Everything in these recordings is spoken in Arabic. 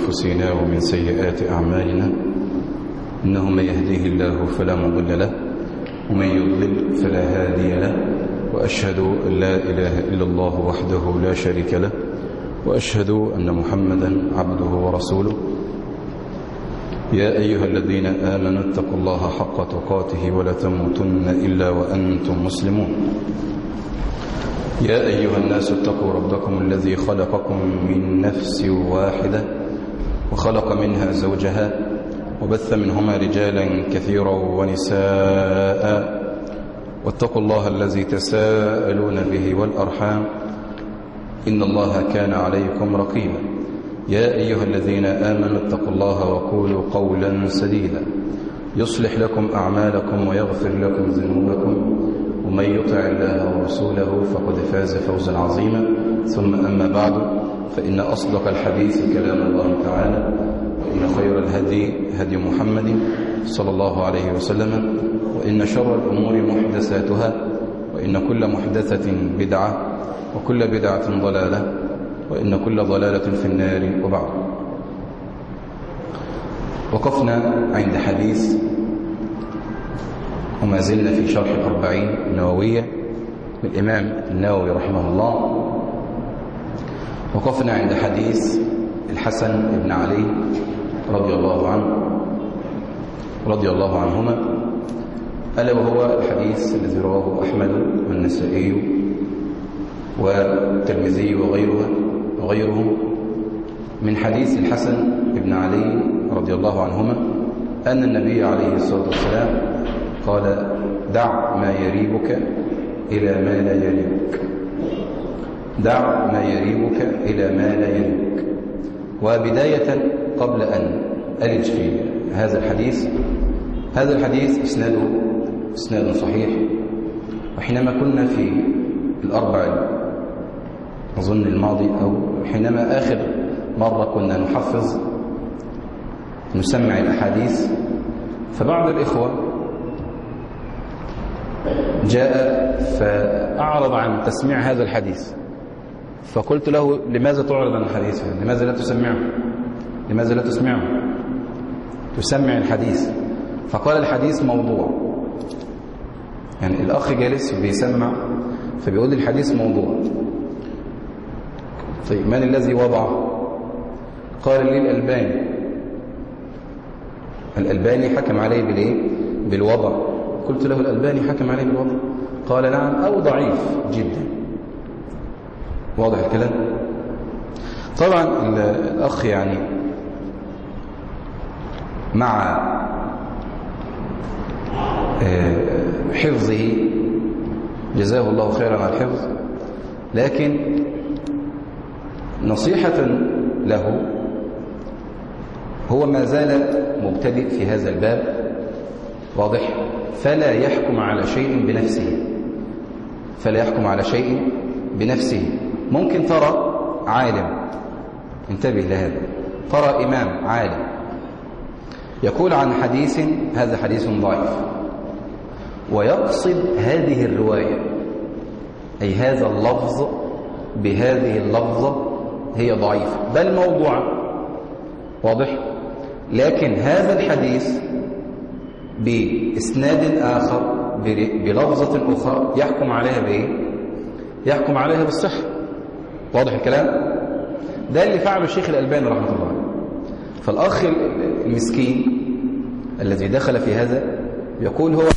أنفسنا ومن سيئات أعمالنا، إنه من يهديه الله فلا مضل له ومن يضلل فلا هادي له، وأشهد أن لا إله إلا الله وحده لا شريك له، وأشهد أن محمدا عبده ورسوله. يا أيها الذين آمنوا اتقوا الله حق تقاته ولا تموتن إلا وأنتم مسلمون. يا أيها الناس اتقوا ربكم الذي خلقكم من نفس واحدة وخلق منها زوجها وبث منهما رجالا كثيرا ونساء، واتقوا الله الذي تساءلون به والأرحام إن الله كان عليكم رقيبا. يا أيها الذين آمنوا اتقوا الله وقولوا قولا سديدا يصلح لكم أعمالكم ويغفر لكم ذنوبكم، ومن يطع الله ورسوله فقد فاز فوزا عظيما. ثم أما بعد، فإن أصدق الحديث كلام الله تعالى، وإن خير الهدي هدي محمد صلى الله عليه وسلم، وإن شر الأمور محدثاتها، وإن كل محدثة بدعة، وكل بدعة ضلالة، وإن كل ضلالة في النار. وبعد، وقفنا عند حديث، وما زلنا في شرح الأربعين النووية للإمام النووي رحمه الله. وقفنا عند حديث الحسن بن علي رضي الله عنهما، ألا وهو الحديث الذي رواه أحمد والنسائي والترمذي وغيرهم من حديث الحسن بن علي رضي الله عنهما أن النبي عليه الصلاة والسلام قال: دع ما يريبك إلى ما لا يريبك، دع ما يريبك إلى ما لا يريبك. وبداية قبل أن ألج في هذا الحديث إسناد صحيح. وحينما كنا في الأربع أظن الماضي، أو حينما آخر مرة كنا نسمع الأحاديث، فبعض الإخوة جاء فأعرض عن تسميع هذا الحديث، فقلت له: لماذا تعرض عن الحديث؟ لماذا لا تسمعه؟ لماذا لا تسمعه؟ تسمع الحديث. فقال: الحديث موضوع. يعني الأخ جالس بيسمع فبيقول لي الحديث موضوع. طيب، من الذي وضعه؟ قال لي الألباني حكم عليه بالوضع. قلت له: الألباني حكم عليه بالوضع؟ قال: نعم، أو ضعيف جدا. واضح الكلام؟ طبعا الأخ يعني مع حفظه جزاه الله خيرا على الحفظ، لكن نصيحة له، هو ما زال مبتدئ في هذا الباب، واضح؟ فلا يحكم على شيء بنفسه. ممكن ترى عالم، انتبه لهذا، ترى إمام عالم يقول عن حديث: هذا حديث ضعيف، ويقصد هذه الرواية، أي هذا اللفظ بهذه اللفظة هي ضعيفة بل موضوعة، واضح؟ لكن هذا الحديث بإسناد آخر بلفظة أخرى يحكم عليها بإيه؟ يحكم عليها بالصحة. واضح الكلام؟ ده اللي فعله الشيخ الألباني رحمه الله عليه. فالأخ المسكين الذي دخل في هذا يقول: هو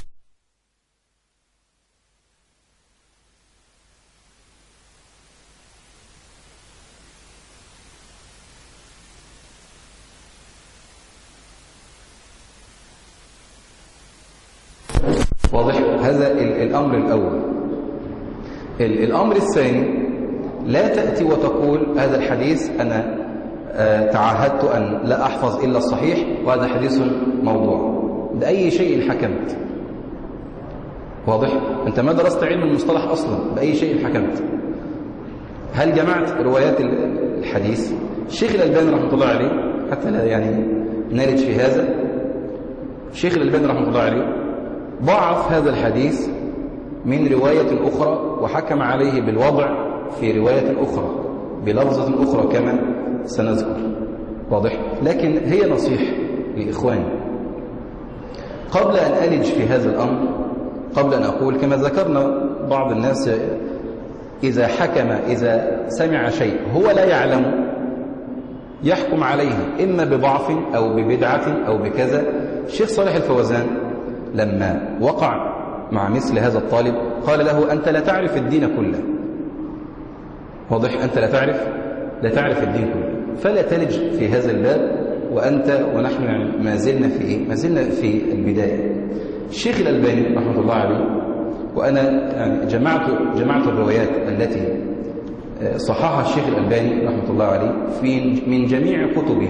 واضح. هذا الأمر الأول. الأمر الثاني: لا تأتي وتقول هذا الحديث أنا تعاهدت أن لا أحفظ إلا الصحيح وهذا حديث موضوع. بأي شيء حكمت؟ واضح؟ أنت ما درست علم المصطلح أصلا، بأي شيء حكمت؟ هل جمعت روايات الحديث؟ الشيخ الألباني رحمه الله عليه، حتى لا يعني نرد في هذا، الشيخ الألباني رحمه الله عليه ضعف هذا الحديث من رواية أخرى وحكم عليه بالوضع في رواية أخرى بلفظة أخرى كما سنذكر. واضح؟ لكن هي نصيحة لإخواني قبل أن ألج في هذا الأمر، قبل أن أقول كما ذكرنا بعض الناس إذا حكم، إذا سمع شيء هو لا يعلم يحكم عليه إما بضعف أو ببدعة أو بكذا. الشيخ صالح الفوزان لما وقع مع مثل هذا الطالب قال له: أنت لا تعرف الدين كله. واضح؟ أنت لا تعرف الدين كله، فلا تلج في هذا الباب. وأنت ونحن يعني ما زلنا في إيه؟ ما زلنا في البداية. الشيخ الألباني رحمة الله عليه، وأنا يعني جمعت الروايات التي صححها الشيخ الألباني رحمة الله عليه من جميع كتبه.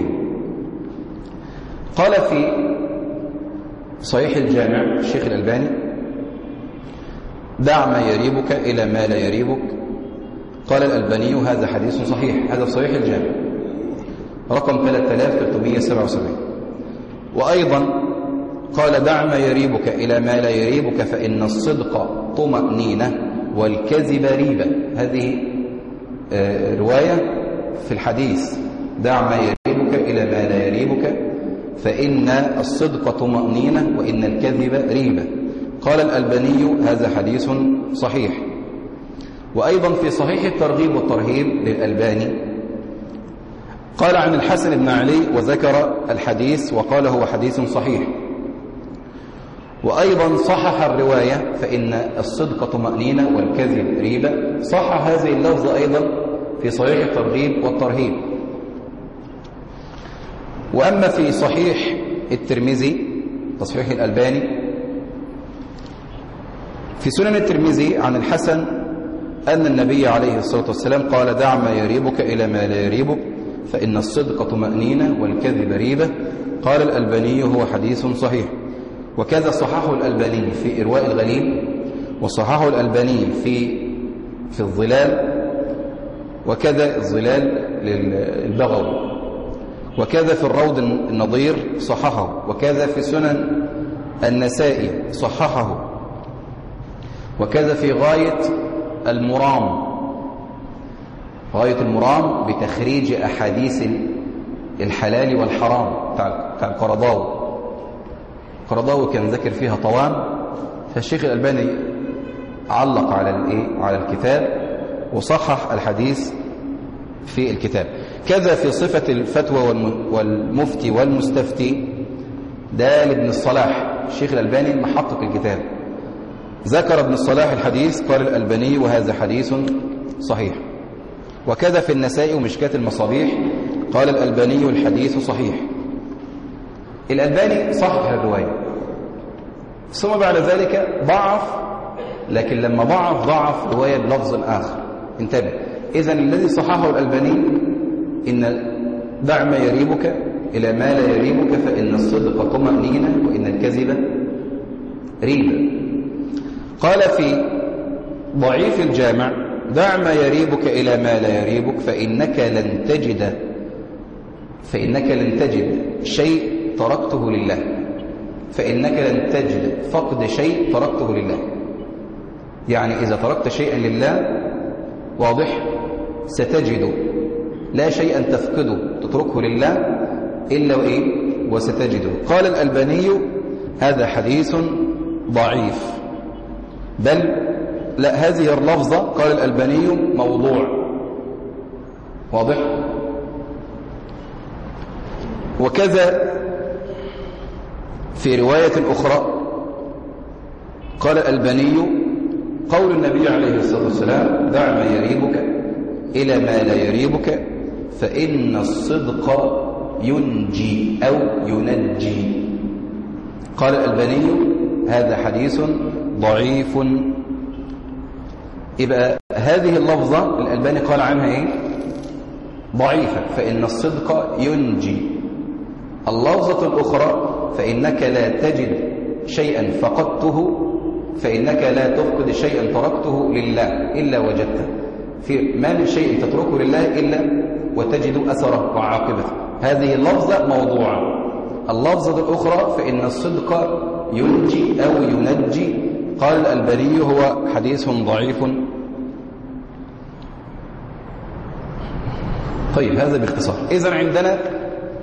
قال في صحيح الجامع الشيخ الألباني: دع ما يريبك إلى ما لا يريبك. قال الألباني: هذا حديث صحيح. هذا في صحيح الجامع رقم 3377. وأيضا قال: دع ما يريبك إلى ما لا يريبك فإن الصدق طمأنينة والكذب ريبة. هذه رواية في الحديث: دع ما يريبك إلى ما لا يريبك فإن الصدق طمأنينة وإن الكذب ريبة. قال الألباني: هذا حديث صحيح. وأيضا في صحيح الترغيب والترهيب للألباني قال عن الحسن بن علي وذكر الحديث وقال: هو حديث صحيح. وأيضا صحح الرواية: فإن الصدق طمأنينة والكذب ريبة. صحح هذه اللفظة أيضا في صحيح الترغيب والترهيب. وأما في صحيح الترمذي تصحيح الألباني، في سنن الترمذي عن الحسن أن النبي عليه الصلاة والسلام قال: دع ما يريبك إلى ما لا يريبك فإن الصدق طمأنينة والكذب ريبة. قال الألباني: هو حديث صحيح. وكذا صححه الألباني في إرواء الغليل، وصححه الألباني في الظلال، وكذا الظلال للبغوي، وكذا في الروض النظير صححه، وكذا في سنن النسائي صححه، وكذا في غاية المرام بتخريج أحاديث الحلال والحرام بتاع القرضاوي كان ذكر فيها طوام، فالشيخ الألباني علق على الكتاب وصحح الحديث في الكتاب. كذا في صفة الفتوى والمفتي والمستفتي، ده لابن الصلاح، الشيخ الألباني محقق الكتاب، ذكر ابن الصلاح الحديث قال الألباني: وهذا حديث صحيح. وكذا في النسائي ومشكاة المصابيح قال الألباني: الحديث صحيح. الألباني صحح الرواية، ثم بعد ذلك ضعف، لكن لما ضعف رواية بلفظ آخر. انتبه، إذن الذي صححه الألباني: إن دع ما يريبك إلى ما لا يريبك فإن الصدق طمأنينة وإن الكذب ريبة. قال في ضعيف الجامع: دع ما يريبك إلى ما لا يريبك فإنك لن تجد شيء تركته لله. فإنك لن تجد فقد شيء تركته لله، يعني إذا تركت شيئا لله واضح ستجد لا شيئا تفقده تتركه لله إلا وستجده. قال الألباني: هذا حديث ضعيف، بل لا، هذه اللفظة قال الألباني موضوع. واضح؟ وكذا في رواية أخرى قال الألباني: قول النبي عليه الصلاة والسلام: دع ما يريبك إلى ما لا يريبك فإن الصدق ينجي أو ينجي. قال الألباني: هذا حديث ضعيف. يبقى هذه اللفظة الألباني قال عنها ضعيفة، فإن الصدق ينجي. اللفظة الأخرى: فإنك لا تجد شيئا فقدته، فإنك لا تفقد شيئا تركته لله إلا وجدته. ما من شيء تتركه لله إلا وتجد أثره وعاقبته. هذه اللفظة موضوعة. اللفظة الأخرى: فإن الصدق ينجي أو ينجي. قال الألباني: هو حديث ضعيف. طيب، هذا باختصار. إذن عندنا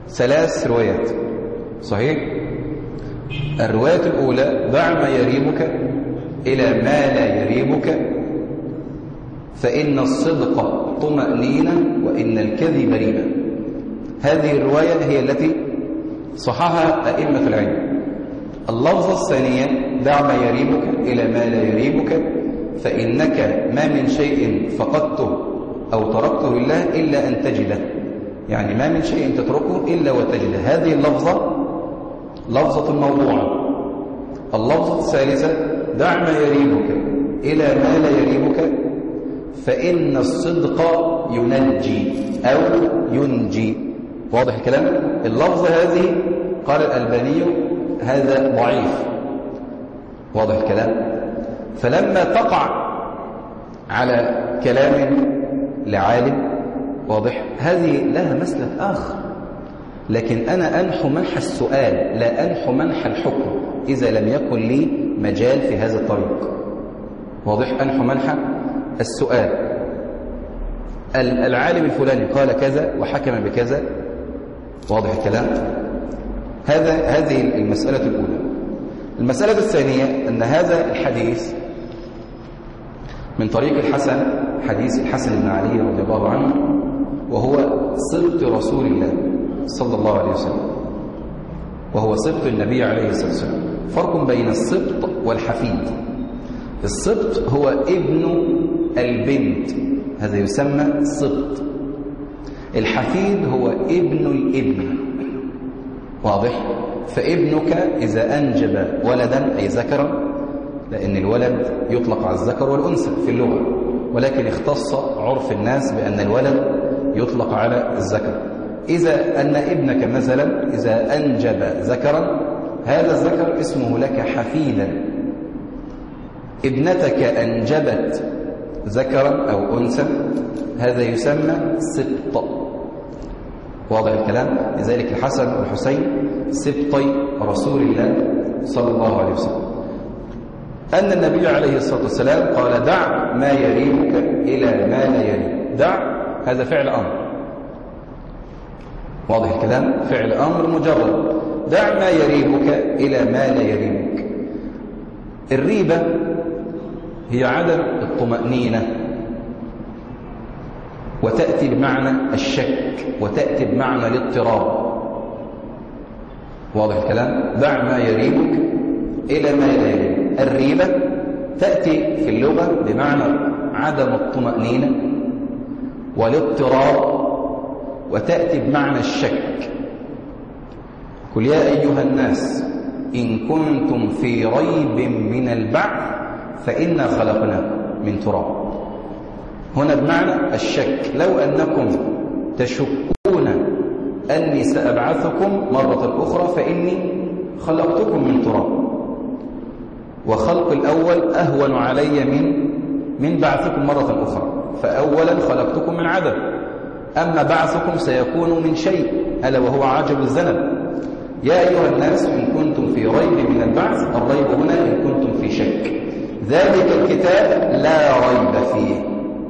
3 روايات صحيح؟ الرواية الأولى: دع ما يريبك إلى ما لا يريبك فإن الصدق طمأنينة وإن الكذب ريبة. هذه الرواية هي التي صححها أئمة العلم. اللفظة الثانية: دع ما يريبك إلى ما لا يريبك فإنك ما من شيء فقدته أو تركته لله إلا أن تجده، يعني ما من شيء تتركه إلا وتجده. هذه اللفظة لفظة الموضوع. اللفظة الثالثة: دع ما يريبك إلى ما لا يريبك فإن الصدق ينجي أو ينجي. واضح الكلام؟ اللفظة هذه قال الألباني هذا ضعيف. واضح الكلام؟ فلما تقع على كلام لعالم واضح هذه لها مسلك آخر، لكن أنا أنحو منح السؤال لا أنحو منح الحكم إذا لم يكن لي مجال في هذا الطريق. واضح؟ أنحو منح السؤال. العالم الفلاني قال كذا وحكم بكذا. واضح الكلام؟ هذه المسألة الأولى. المسألة الثانية أن هذا الحديث من طريق الحسن، حديث الحسن بن علي رضي الله عنه، وهو سبط رسول الله صلى الله عليه وسلم، وهو سبط النبي عليه الصلاة والسلام. فرق بين السبط والحفيد. السبط هو ابن البنت، هذا يسمى سبط. الحفيد هو ابن الابن. واضح؟ فابنك إذا أنجب ولدا أي ذكرا، لأن الولد يطلق على الذكر والأنثى في اللغة، ولكن اختص عرف الناس بأن الولد يطلق على الذكر. إذا أن ابنك مثلا إذا أنجب ذكرا، هذا الذكر اسمه لك حفيدا. ابنتك أنجبت ذكرا أو أنثى، هذا يسمى سبط. واضح الكلام؟ لذلك الحسن والحسين سبطي رسول الله صلى الله عليه وسلم. أن النبي عليه الصلاة والسلام قال: دع ما يريبك إلى ما لا يريبك. دع هذا فعل أمر. واضح الكلام؟ فعل أمر مجرد. دع ما يريبك إلى ما لا يريبك. الريبة هي عدم الطمأنينة، وتأتي بمعنى الشك، وتأتي بمعنى الاضطراب. واضح الكلام؟ دع ما يريبك إلى ما لا يريبك. الريبة تأتي في اللغة بمعنى عدم الطمأنينة والاضطراب، وتأتي بمعنى الشك. قل يا أيها الناس إن كنتم في ريب من البعث فإنا خلقناكم من تراب. هنا بمعنى الشك. لو أنكم تشكون أني سأبعثكم مرة أخرى فإني خلقتكم من تراب، وخلق الأول أهون علي من بعثكم مرة أخرى. فأولا خلقتكم من عدم، أما بعثكم سيكون من شيء ألا وهو عجب الذنب. يا أيها الناس إن كنتم في ريب من البعث، الريب هنا إن كنتم في شك. ذلك الكتاب لا ريب فيه.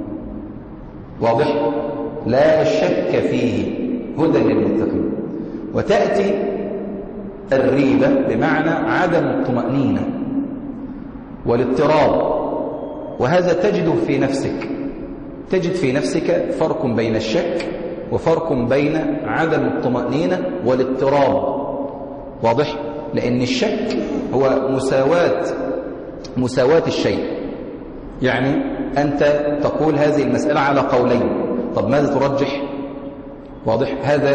واضح؟ لا شك فيه، هدى للمتقين. وتأتي الريبة بمعنى عدم الطمأنينة والاضطراب، وهذا تجده في نفسك. تجد في نفسك فرق بين الشك وفرق بين عدم الطمأنينة والاضطراب. واضح؟ لأن الشك هو مساواة الشيء، يعني أنت تقول هذه المسألة على قولين، طب ماذا ترجح؟ واضح؟ هذا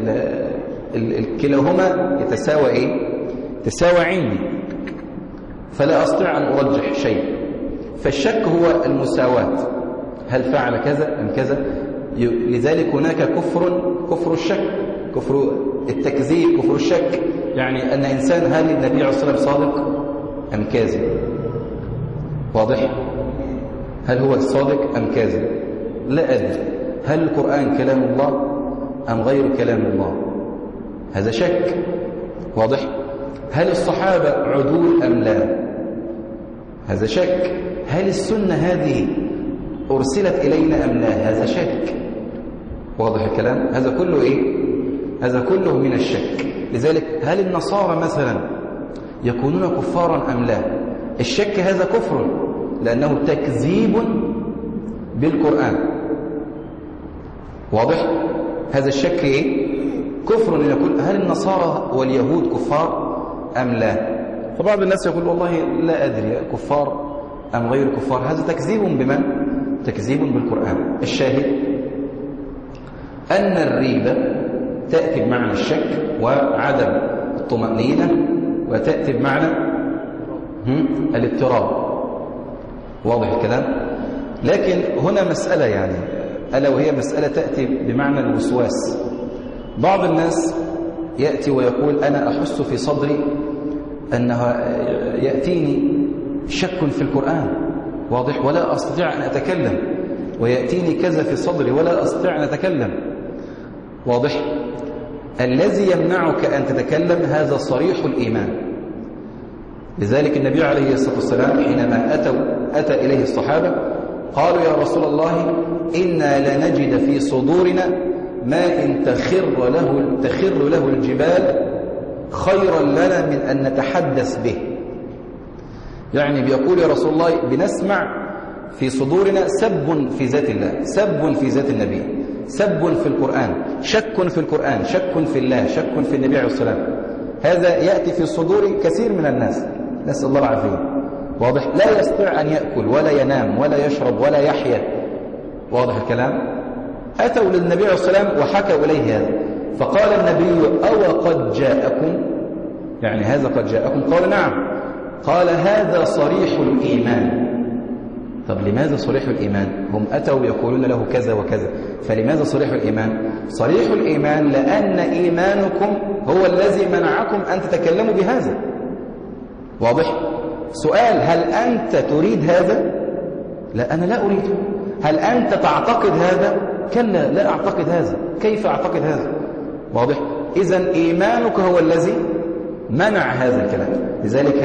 كلاهما يتساوى إيه؟ تساوى عندي، فلا أستطيع أن أرجح شيء. فالشك هو المساواة، هل فعل كذا أم كذا؟ لذلك هناك كفر الشك، كفر التكذيب، كفر الشك، يعني أن إنسان هل النبي عليه الصلاة والسلام صادق أم كاذب؟ واضح؟ هل هو صادق أم كاذب؟ لا أدري. هل القرآن كلام الله أم غير كلام الله؟ هذا شك. واضح؟ هل الصحابة عدول أم لا؟ هذا شك. هل السنة هذه أرسلت إلينا أم لا؟ هذا شك. واضح الكلام؟ هذا كله إيه؟ هذا كله من الشك. لذلك هل النصارى مثلا يكونون كفارا أم لا؟ الشك هذا كفر، لأنه تكذيب بالقرآن. واضح؟ هذا الشك إيه؟ كفر. أن يقول هل النصارى واليهود كفار أم لا؟ فبعض الناس يقول والله لا أدري كفار أم غير كفار. هذا تكذيب بمن؟ تكذيب بالقرآن. الشاهد أن الريبة تأتي بمعنى الشك وعدم الطمأنينة، وتأتي بمعنى الاضطراب. واضح الكلام؟ لكن هنا مسألة يعني ألا وهي مسألة تأتي بمعنى الوسواس. بعض الناس يأتي ويقول أنا أحس في صدري أنه يأتيني شك في القرآن، واضح، ولا أستطيع أن أتكلم، ويأتيني كذا في صدري ولا أستطيع أن أتكلم. واضح؟ الذي يمنعك أن تتكلم هذا صريح الإيمان. لذلك النبي عليه الصلاة والسلام حينما أتى إليه الصحابة قالوا يا رسول الله إنا لنجد في صدورنا ما إن تخر له الجبال خيرا لنا من أن نتحدث به. يعني بيقول يا رسول الله بنسمع في صدورنا سب في ذات الله، سب في ذات النبي، سب في القرآن، شك في القرآن، شك في الله، شك في النبي عليه الصلاة والسلام. هذا يأتي في صدور كثير من الناس، نسأل الله العافية. واضح؟ لا يستطيع أن يأكل ولا ينام ولا يشرب ولا يحيا. واضح الكلام؟ أتوا للنبي عليه الصلاة والسلام وحكوا إليه هذا، فقال النبي أو قد جاءكم، يعني هذا قد جاءكم؟ قال نعم. قال هذا صريح الإيمان. طب لماذا صريح الإيمان؟ هم أتوا يقولون له كذا وكذا، فلماذا صريح الإيمان؟ صريح الإيمان لأن إيمانكم هو الذي منعكم أن تتكلموا بهذا. واضح؟ سؤال: هل أنت تريد هذا؟ لا، أنا لا أريده. هل أنت تعتقد هذا؟ كلا، لا أعتقد هذا. كيف أعتقد هذا؟ واضح؟ إذن إيمانك هو الذي منع هذا الكلام. لذلك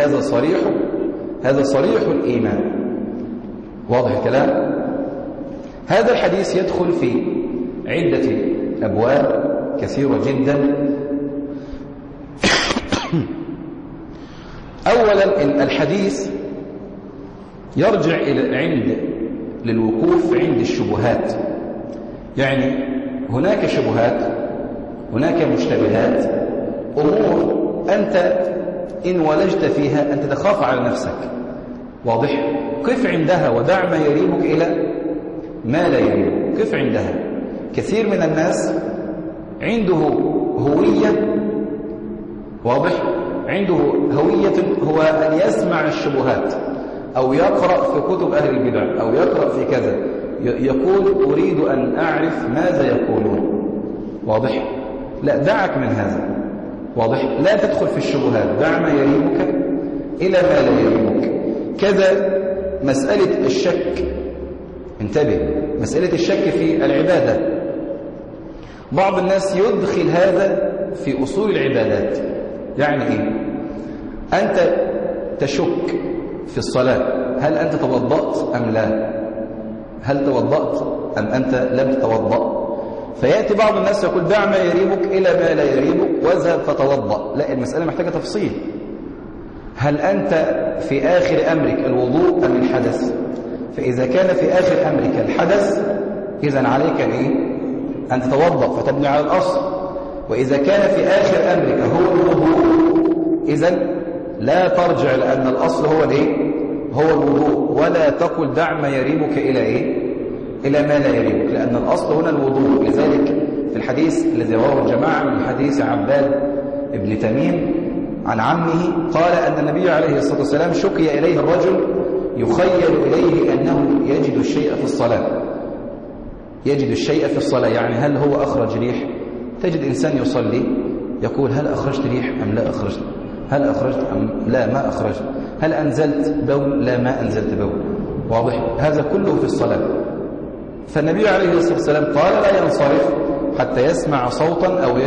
هذا صريح الإيمان. واضح الكلام؟ هذا الحديث يدخل في عدة أبواب كثيرة جدا. أولا الحديث يرجع إلى للوقوف عند الشبهات. يعني هناك شبهات، هناك مشتبهات، أمور أنت إن ولجت فيها أنت تخاف على نفسك. واضح؟ قف عندها ودع ما يريبك إلى ما لا يريبك. قف عندها. كثير من الناس عنده هوية، واضح؟ عنده هوية هو أن يسمع الشبهات أو يقرأ في كتب أهل البدع أو يقرأ في كذا، يقول أريد أن أعرف ماذا يقولون. واضح؟ لا، دعك من هذا. واضح؟ لا تدخل في الشبهات، دع ما يريبك إلى ما لا يريبك. كذا مسألة الشك، انتبه، مسألة الشك في العبادة. بعض الناس يدخل هذا في أصول العبادات. يعني إيه؟ أنت تشك في الصلاة، هل أنت توضأت أم لا؟ هل توضأت أم أنت لم تتوضأ؟ فيأتي بعض الناس يقول دع ما يريبك إلى ما لا يريبك واذهب فتوضأ. لا، المسألة محتاجة تفصيل. هل أنت في آخر أمرك الوضوء أم الحدث؟ فإذا كان في آخر أمرك الحدث إذن عليك أن تتوضأ فتبني على الأصل. وإذا كان في آخر أمرك هو الوضوء إذن لا ترجع، لأن الأصل هو الوضوء. ولا تقل دع ما يريبك إلى ما لا يريبك، لأن الأصل هنا الوضوء. لذلك في الحديث الذي رواه الجماعة من حديث عباد بن تميم عن عمه قال أن النبي عليه الصلاة والسلام شكي إليه الرجل يخيل إليه أنه يجد الشيء في الصلاة. يجد الشيء في الصلاة يعني هل هو أخرج ريح؟ تجد إنسان يصلي يقول هل أخرجت ريح أم لا أخرجت؟ هل أخرجت أم لا ما أخرجت؟ هل أنزلت بول؟ لا ما أنزلت بول. واضح؟ هذا كله في الصلاة. فالنبي عليه الصلاة والسلام قال لا ينصرف حتى يسمع صوتا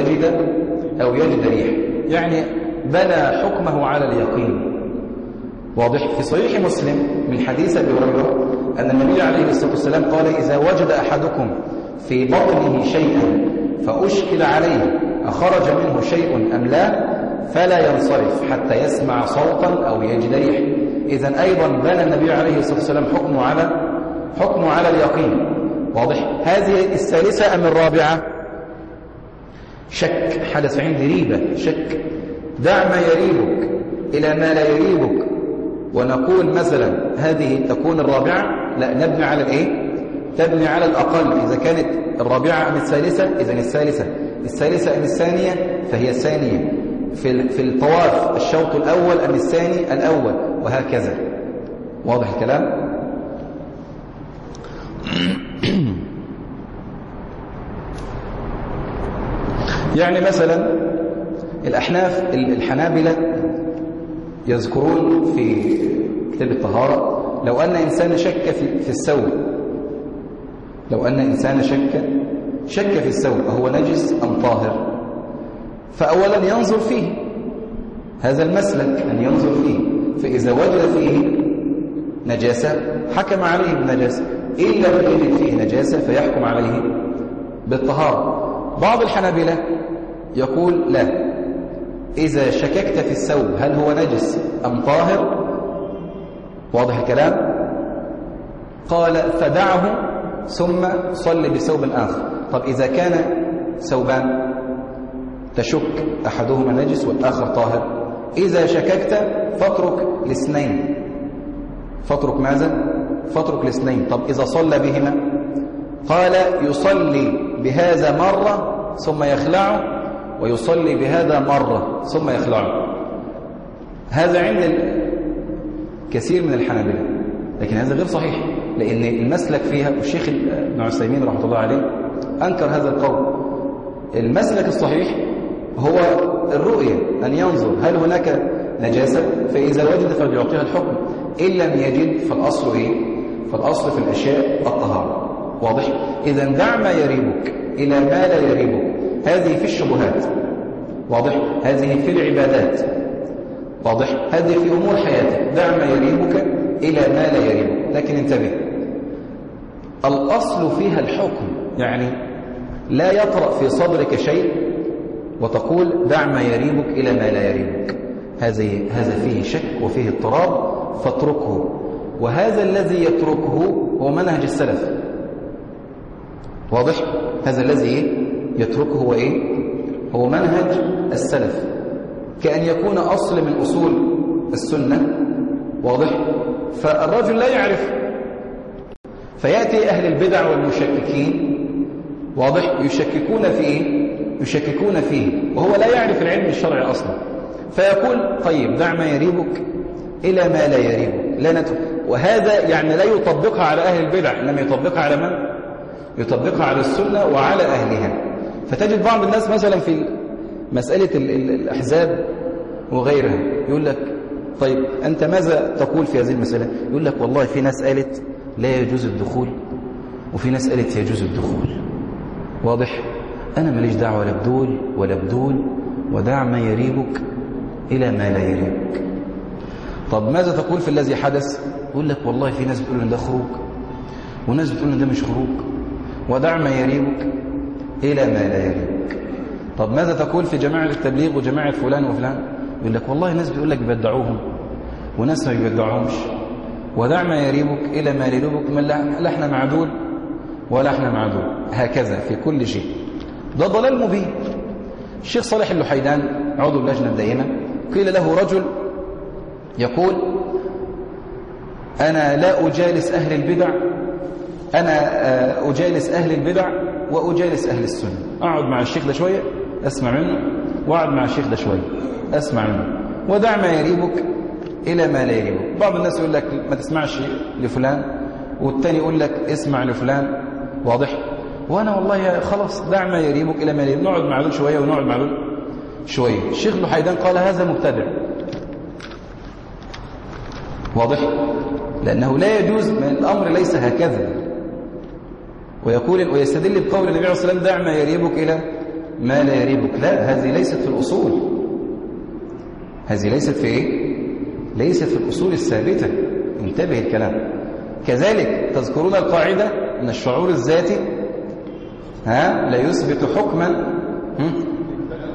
أو يجد ريح. يعني بنى حكمه على اليقين. واضح؟ في صحيح مسلم من حديث أبي هريرة أن النبي عليه الصلاة والسلام قال إذا وجد أحدكم في بطنه شيئا فأشكل عليه أخرج منه شيء أم لا، فلا ينصرف حتى يسمع صوتا أو يجد ريح. إذن أيضا بنى النبي عليه الصلاة والسلام حكمه على اليقين. واضح؟ هذه الثالثة أم الرابعة؟ شك، حدث عندي ريبة، شك. دع ما يريبك إلى ما لا يريبك، ونقول مثلا هذه تكون الرابعة. لا، نبني على الإيه؟ تبني على الأقل. إذا كانت الرابعة أم الثالثة، إذن الثالثة أم الثانية، فهي الثانية. في الطواف الشوط الأول أم الثاني الأول، وهكذا. واضح الكلام؟ يعني مثلا الأحناف الحنابلة يذكرون في كتاب الطهارة لو أن إنسان شك في الثوب، لو أن إنسان شك في الثوب أهو نجس أم طاهر، فأولا ينظر فيه، هذا المسلك أن ينظر فيه، فإذا وجد فيه نجاسة حكم عليه بالنجاسة، إن لم يجد فيه نجاسة فيحكم عليه بالطهارة. بعض الحنابلة يقول لا، إذا شككت في الثوب هل هو نجس أم طاهر، واضح الكلام، قال فدعه ثم صل بثوب آخر. طب إذا كان ثوبان تشك أحدهما نجس والآخر طاهر، إذا شككت فاترك الاثنين. فاترك ماذا؟ فاترك الاثنين. طب إذا صلى بهما، قال يصلي بهذا مرة ثم يخلعه، ويصلي بهذا مرة ثم يخلعه. هذا عند كثير من الحنابلة، لكن هذا غير صحيح، لأن المسلك فيها، والشيخ ابن عثيمين رحمه الله عليه أنكر هذا القول. المسلك الصحيح هو الرؤية، أن ينظر هل هناك نجاسة، فإذا وجد فليعطيها الحكم، إن لم يجد فالأصل إيه؟ فالأصل في الأشياء الطهارة. واضح؟ إذا دع ما يريبك إلى ما لا يريبك، هذه في الشبهات. واضح؟ هذه في العبادات. واضح؟ هذه في أمور حياتك، دع ما يريبك إلى ما لا يريبك. لكن انتبه، الأصل فيها الحكم، يعني لا يطرأ في صدرك شيء وتقول دع ما يريبك إلى ما لا يريبك، هذا فيه شك وفيه اضطراب، فاتركه. وهذا الذي يتركه هو منهج السلف. واضح؟ هذا الذي يتركه هو إيه؟ هو منهج السلف، كأن يكون أصل من أصول السنة. واضح؟ فالرجل لا يعرف، فيأتي أهل البدع والمشككين، واضح، يشككون في إيه؟ يشككون فيه وهو لا يعرف العلم الشرعي أصلا، فيقول طيب دع ما يريبك إلى ما لا يريبك، لا وهذا يعني لا يطبقها على أهل البدع، إنما يطبقها على من؟ يطبقها على السنة وعلى أهلها. فتجد بعض الناس مثلا في مسألة الأحزاب وغيرها يقول لك طيب أنت ماذا تقول في هذه المسألة؟ يقول لك والله في ناس قالت لا يجوز الدخول، وفي ناس قالت يجوز الدخول. واضح؟ أنا ماليش دعوة ولا بدول ولا بدول، ودع ما يريبك إلى ما لا يريبك. طب ماذا تقول في الذي حدث؟ يقول لك والله في ناس بتقول إن ده خروج، وناس بتقول إن ده مش خروج، ودع ما يريبك إلى ما لا يريبك. طب ماذا تقول في جماعة التبليغ وجماعة فلان وفلان؟ يقول لك والله ناس بيقول لك بيبدعوهم وناس ما بيبدعوهمش، ودع ما يريبك إلى ما لا يريبك، لا احنا مع دول ولا احنا مع دول. هكذا في كل شيء، ده ضلال مبين. الشيخ صالح اللحيدان عضو اللجنة الدائمة قيل له رجل يقول أنا لا أجالس أهل البدع، أنا أجالس أهل البدع وأجالس أهل السنة. أقعد مع الشيخ ده شوية أسمع منه، وأقعد مع الشيخ ده شوية أسمع منه، ودع ما يريبك إلى ما لا يريبك. بعض الناس يقول لك ما تسمعش لفلان، والتاني يقول لك اسمع لفلان. واضح؟ وأنا والله خلاص دع ما يريبك إلى ما لا يريبك، نقعد مع دول شوية ونقعد مع دول شوية. الشيخ اللحيدان قال هذا مبتدع. واضح؟ لأنه لا يجوز، من الأمر ليس هكذا. ويقول ويستدل بقول النبي عليه الصلاة والسلام دع ما يريبك إلى ما لا يريبك. لا، هذه ليست في الأصول، هذه ليست في إيه؟ ليست في الأصول الثابتة. انتبه الكلام. كذلك تذكرون القاعدة أن الشعور الذاتي لا يثبت حكما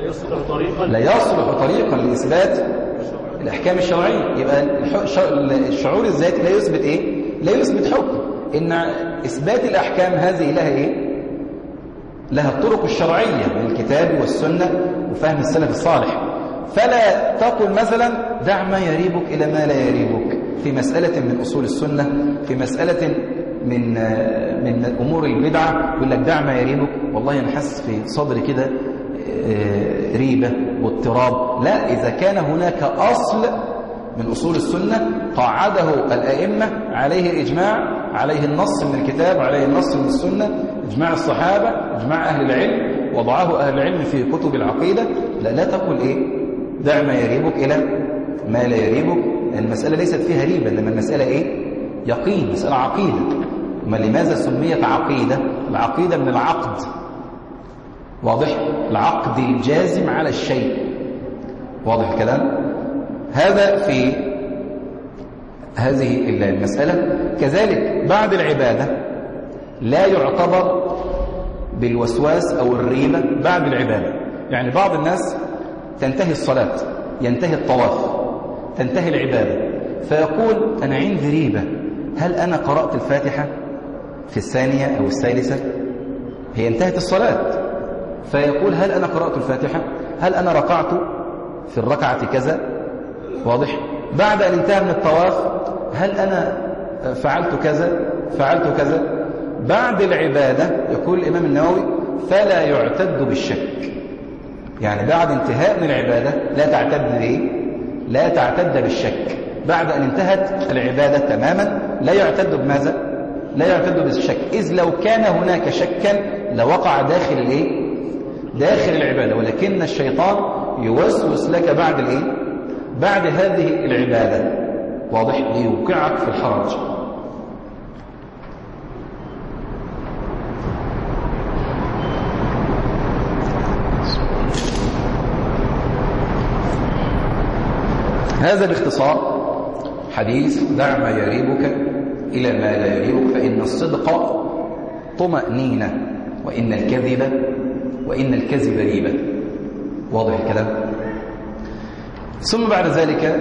لا يصلح طريقا لإثبات الأحكام الشرعية. يبقى الشعور الذاتي لا يثبت إيه؟ لا يثبت حكم. إن إثبات الأحكام هذه لها إيه؟ لها الطرق الشرعية من الكتاب والسنة وفهم السلف الصالح. فلا تقل مثلا دع ما يريبك إلى ما لا يريبك في مسألة من أصول السنة، في مسألة من أمور البدعة، يقول لك دع ما يريبك. والله أنا حاسس في صدري كده ريبة واضطراب. لا، إذا كان هناك أصل من أصول السنة قاعده الأئمة عليه الإجماع، عليه النص من الكتاب، عليه النص من السنة، إجماع الصحابة، إجماع أهل العلم، وضعه أهل العلم في كتب العقيدة. لا تقل إيه؟ دع ما يريبك إلى ما لا يريبك. المسألة ليست فيها ريبة، إنما المسألة إيه؟ يقين، مسألة عقيدة. ما لماذا سميت عقيدة؟ العقيدة من العقد، واضح؟ العقد الجازم على الشيء، واضح الكلام؟ هذا في هذه المسألة. كذلك بعد العبادة لا يعتبر بالوسواس أو الريبة بعد العبادة. يعني بعض الناس تنتهي الصلاة، ينتهي الطواف، تنتهي العبادة، فيقول أنا عندي ريبة، هل أنا قرأت الفاتحة في الثانية أو الثالثة؟ هي انتهت الصلاة، فيقول هل أنا قرأت الفاتحة؟ هل أنا ركعت في الركعة كذا؟ واضح؟ بعد أن انتهى من الطواف هل أنا فعلت كذا؟ فعلت كذا؟ بعد العبادة يقول الإمام النووي فلا يعتد بالشك. يعني بعد انتهاء من العبادة لا تعتد بإيه؟ لا تعتد بالشك. بعد أن انتهت العبادة تماما لا يعتد بماذا؟ لا يعتد بالشك، إذ لو كان هناك شكا لوقع داخل الإيه؟ داخل العبادة. ولكن الشيطان يوسوس لك بعد الإيه؟ بعد هذه العبادة، واضح؟ ليوقعك في الحرج. هذا باختصار حديث دع ما يريبك إلى ما لا يريبك، فإن الصدق طمأنينة وإن الكذب ريبة. واضح الكلام؟ ثم بعد ذلك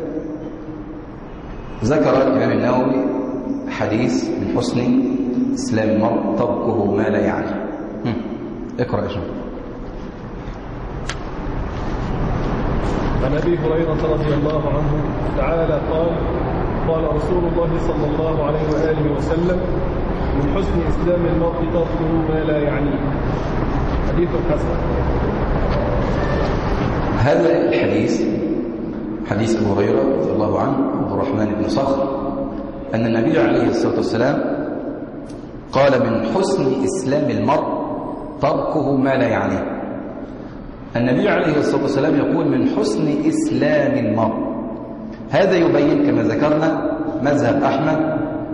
ذكر الإمام النووي حديث من حسن إسلام المرء تركه ما لا يعني. اقرأ يا شيخ. عن أبي هريرة رضي الله عنه تعالى قال رسول الله صلى الله عليه وآله وسلم من حسن إسلام المرء تركه ما لا يعنيه. حديث حسن. هذا الحديث حديث أبو هريرة رضي الله عنه عبد الرحمن بن صخر أن النبي عليه الصلاة والسلام قال من حسن إسلام المرء تركه ما لا يعنيه. النبي عليه الصلاة والسلام يقول من حسن إسلام المرء. هذا يبين كما ذكرنا مذهب أحمد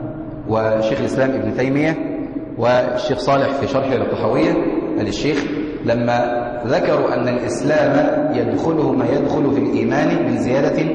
وشيخ الإسلام ابن تيمية والشيخ صالح في شرحه للطحاوية للشيخ لما ذكروا أن الإسلام يدخله ما يدخل في الإيمان من زيادة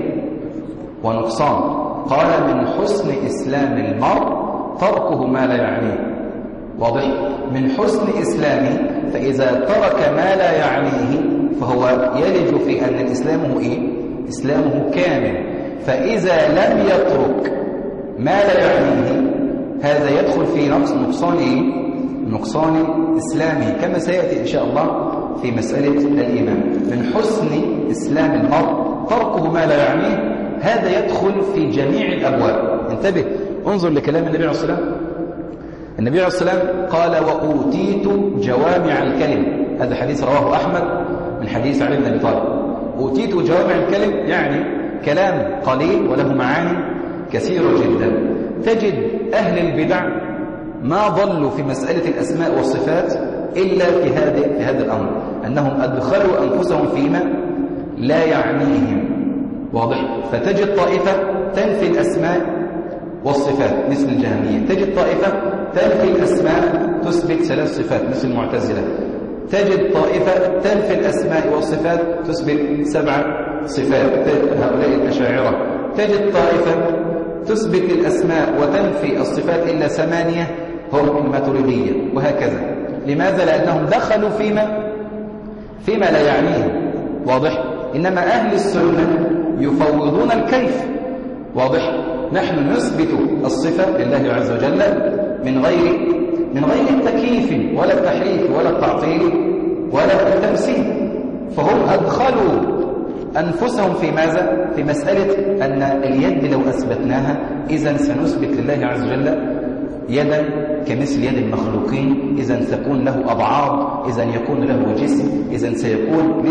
ونقصان. قال من حسن إسلام المرء تركه ما لا يعنيه. واضح؟ من حسن إسلامه، فإذا ترك ما لا يعنيه فهو يلج في أن الإسلام هو إيه؟ إسلامه كامل. فإذا لم يترك ما لا يعنيه هذا يدخل في نقصان إيه؟ نقصان إسلامه، كما سيأتي إن شاء الله في مسألة الإيمان. من حسن إسلام المرء تركه ما لا يعنيه، هذا يدخل في جميع الأبواب. انتبه، انظر لكلام النبي عليه الصلاة والسلام. النبي عليه الصلاة والسلام قال وأوتيت جوامع الكلم. هذا حديث رواه أحمد من حديث علي بن أبي طالب. أوتيت جوامع الكلم يعني كلام قليل وله معاني كثيرة جدا. تجد أهل البدع ما ضلوا في مسألة الأسماء والصفات إلا في هذا الأمر، أنهم أدخلوا أنفسهم فيما لا يعنيهم. واضح؟ فتجد طائفة تنفي الأسماء والصفات مثل الجهمية، تجد طائفة تنفي الأسماء تثبت 3 صفات مثل المعتزلة، تجد طائفة تنفي الأسماء والصفات تثبت 7 صفات هؤلاء الأشاعرة، تجد طائفة تثبت الأسماء وتنفي الصفات إلا 8 هم الماتريدية، وهكذا. لماذا؟ لأنهم دخلوا فيما لا يعنيه، واضح؟ إنما أهل السنة يفوضون الكيف، واضح؟ نحن نثبت الصفة لله عز وجل من غير التكييف ولا التحريف ولا التعطيل ولا التمثيل. فهم أدخلوا أنفسهم في ماذا؟ في مسألة أن اليد لو أثبتناها إذن سنثبت لله عز وجل يدا كمثل يد المخلوقين، إذن تكون له أبعاد، إذن يكون له جسم، إذن سيكون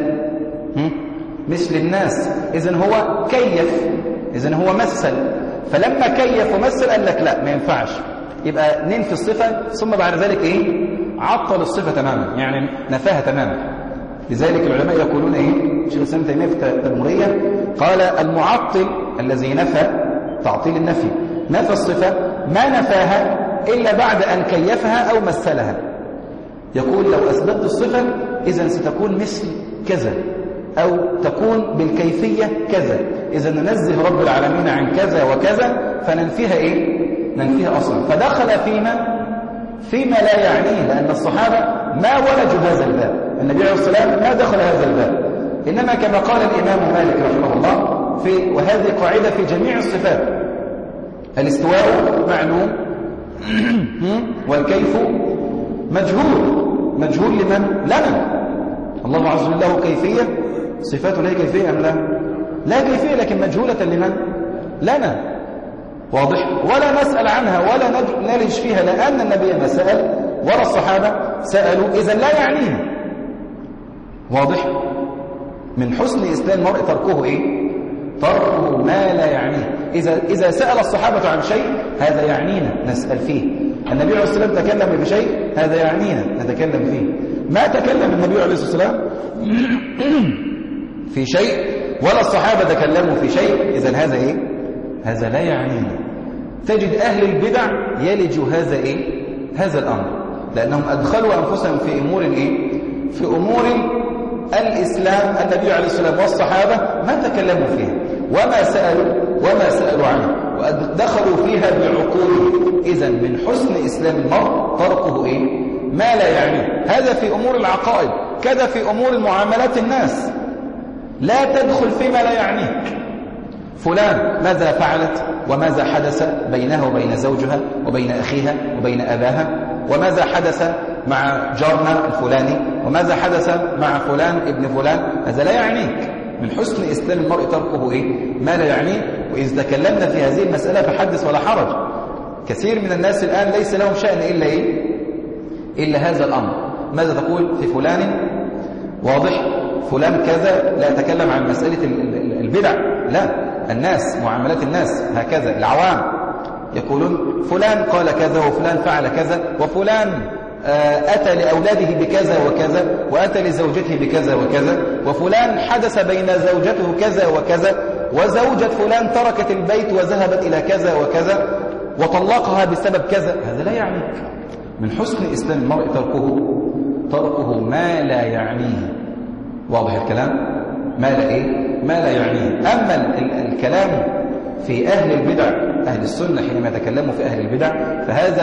مثل الناس. إذن هو كيف، إذن هو مثل. فلما كيف ومثل قال لك لا ما ينفعش، يبقى ننفي الصفة ثم بعد ذلك عطل الصفة تماما، يعني نفاها تماما. لذلك العلماء يقولون شيخ الإسلام تيمية في التدمرية قال المعطل الذي نفى تعطيل النفي، نفى الصفة ما نفاها إلا بعد أن كيفها أو مثلها. يقول لو أثبتت الصفة إذن ستكون مثل كذا أو تكون بالكيفية كذا، إذن ننزه رب العالمين عن كذا وكذا فننفيها ننفيها أصلا. فدخل فيما لا يعنيه، لأن الصحابة ما ولجوا هذا الباب، النبي عليه الصلاة والسلام ما دخل هذا الباب. إنما كما قال الإمام مالك رحمه الله وهذه قاعدة في جميع الصفات: الاستواء معلوم والكيف مجهول لمن؟ لنا. الله عز وجل له كيفية، صفاته له كيفية أم لا كيفية، لكن مجهولة لمن؟ لنا، واضح؟ ولا نسأل عنها ولا نلج فيها، لأن النبي ما سأل ولا الصحابة سألوا، إذن لا يعنيها، واضح؟ من حسن إسلام المرء تركه تركه ما لا يعنيه. إذا سأل الصحابة عن شيء هذا يعنينا نسأل فيه، النبي عليه الصلاة والسلام تكلم بشيء هذا يعنينا نتكلم فيه. ما تكلم النبي عليه الصلاة والسلام في شيء ولا الصحابة تكلموا في شيء، إذن هذا هذا لا يعنينا. تجد أهل البدع يلجوا هذا الأمر، لأنهم أدخلوا أنفسهم في أمور الإسلام النبي عليه الصلاة والسلام والصحابة ما تكلموا فيها وما سألوا عنه، ودخلوا فيها بعقولهم. إذن من حسن إسلام المرء تركه ما لا يعنيه. هذا في أمور العقائد، كذا في أمور معاملات الناس. لا تدخل فيما لا يعنيك. فلان ماذا فعلت وماذا حدث بينها وبين زوجها وبين أخيها وبين أباها، وماذا حدث مع جارنا الفلاني، وماذا حدث مع فلان ابن فلان، هذا لا يعنيك. من حسن إسلام المرء تركه ما لا يعنيه. وإذا تكلمنا في هذه المسألة فحدث ولا حرج. كثير من الناس الآن ليس لهم شأن إلا هذا الأمر. ماذا تقول في فلان؟ واضح؟ فلان كذا، لا أتكلم عن مسألة البدع، لا، الناس معاملات الناس هكذا. العوام يقولون فلان قال كذا وفلان فعل كذا وفلان أتى لأولاده بكذا وكذا وأتى لزوجته بكذا وكذا، وفلان حدث بين زوجته كذا وكذا، وزوجة فلان تركت البيت وذهبت إلى كذا وكذا وطلقها بسبب كذا. هذا لا يعنيك. من حسن إسلام المرء تركه ما لا يعنيه. واضح الكلام؟ ما لا يعنيه. أما الكلام في أهل البدع، أهل السنة حينما يتكلموا في أهل البدع فهذا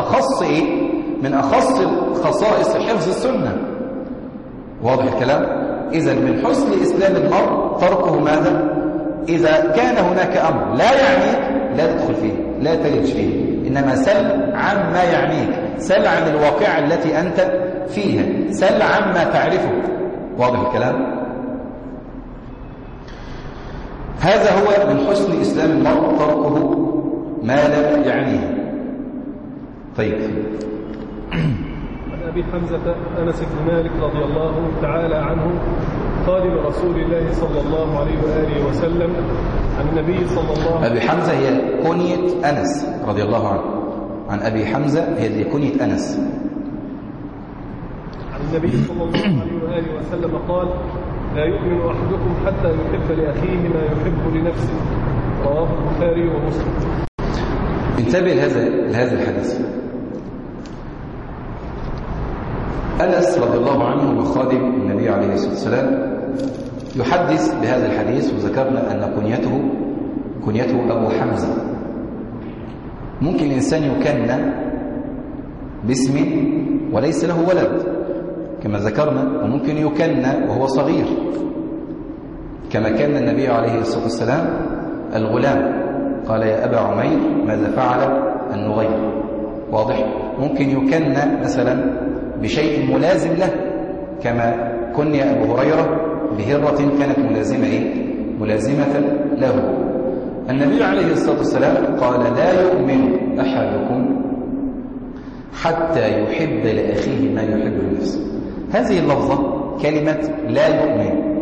من أخص خصائص حفظ السنة. واضح الكلام؟ إذا من حسن إسلام المرء تركه ماذا؟ إذا كان هناك أمر لا يعنيك لا تدخل فيه، لا تلج فيه، إنما سل عن ما يعنيك، سل عن الواقع التي أنت فيها، سل عن ما تعرفه. واضح الكلام؟ هذا هو من حسن إسلام المرء تركه ما لا يعنيه. طيب. عن أبي حمزة أنس بن مالك رضي الله تعالى عنه خادم رسول الله صلى الله عليه وآله وسلم عن النبي صلى الله عليه وسلم. أبي حمزة هي كنية أنس رضي الله عنه. عن أبي حمزة هي كنية أنس. عن النبي صلى الله عليه وآله وسلم قال: لا يؤمن أحدكم حتى يحب لأخيه ما يحب لنفسه. رواه البخاري ومسلم. انتبه لهذا الحديث. أنس رضي الله عنه وخادم النبي عليه الصلاة والسلام يحدث بهذا الحديث، وذكرنا أن كنيته أبو حمزة. ممكن الإنسان يكنى باسم وليس له ولد، كما ذكرنا، وممكن يكنى وهو صغير كما كان النبي عليه الصلاة والسلام الغلام، قال يا أبا عمير ماذا فعل النغير. واضح؟ ممكن يكنى مثلا بشيء ملازم له، كما كني أبو هريرة بهرة كانت ملازمة له. النبي عليه الصلاة والسلام قال لا يؤمن أحدكم حتى يحب لأخيه ما يحب لنفسه. هذه اللفظة كلمة لا يؤمن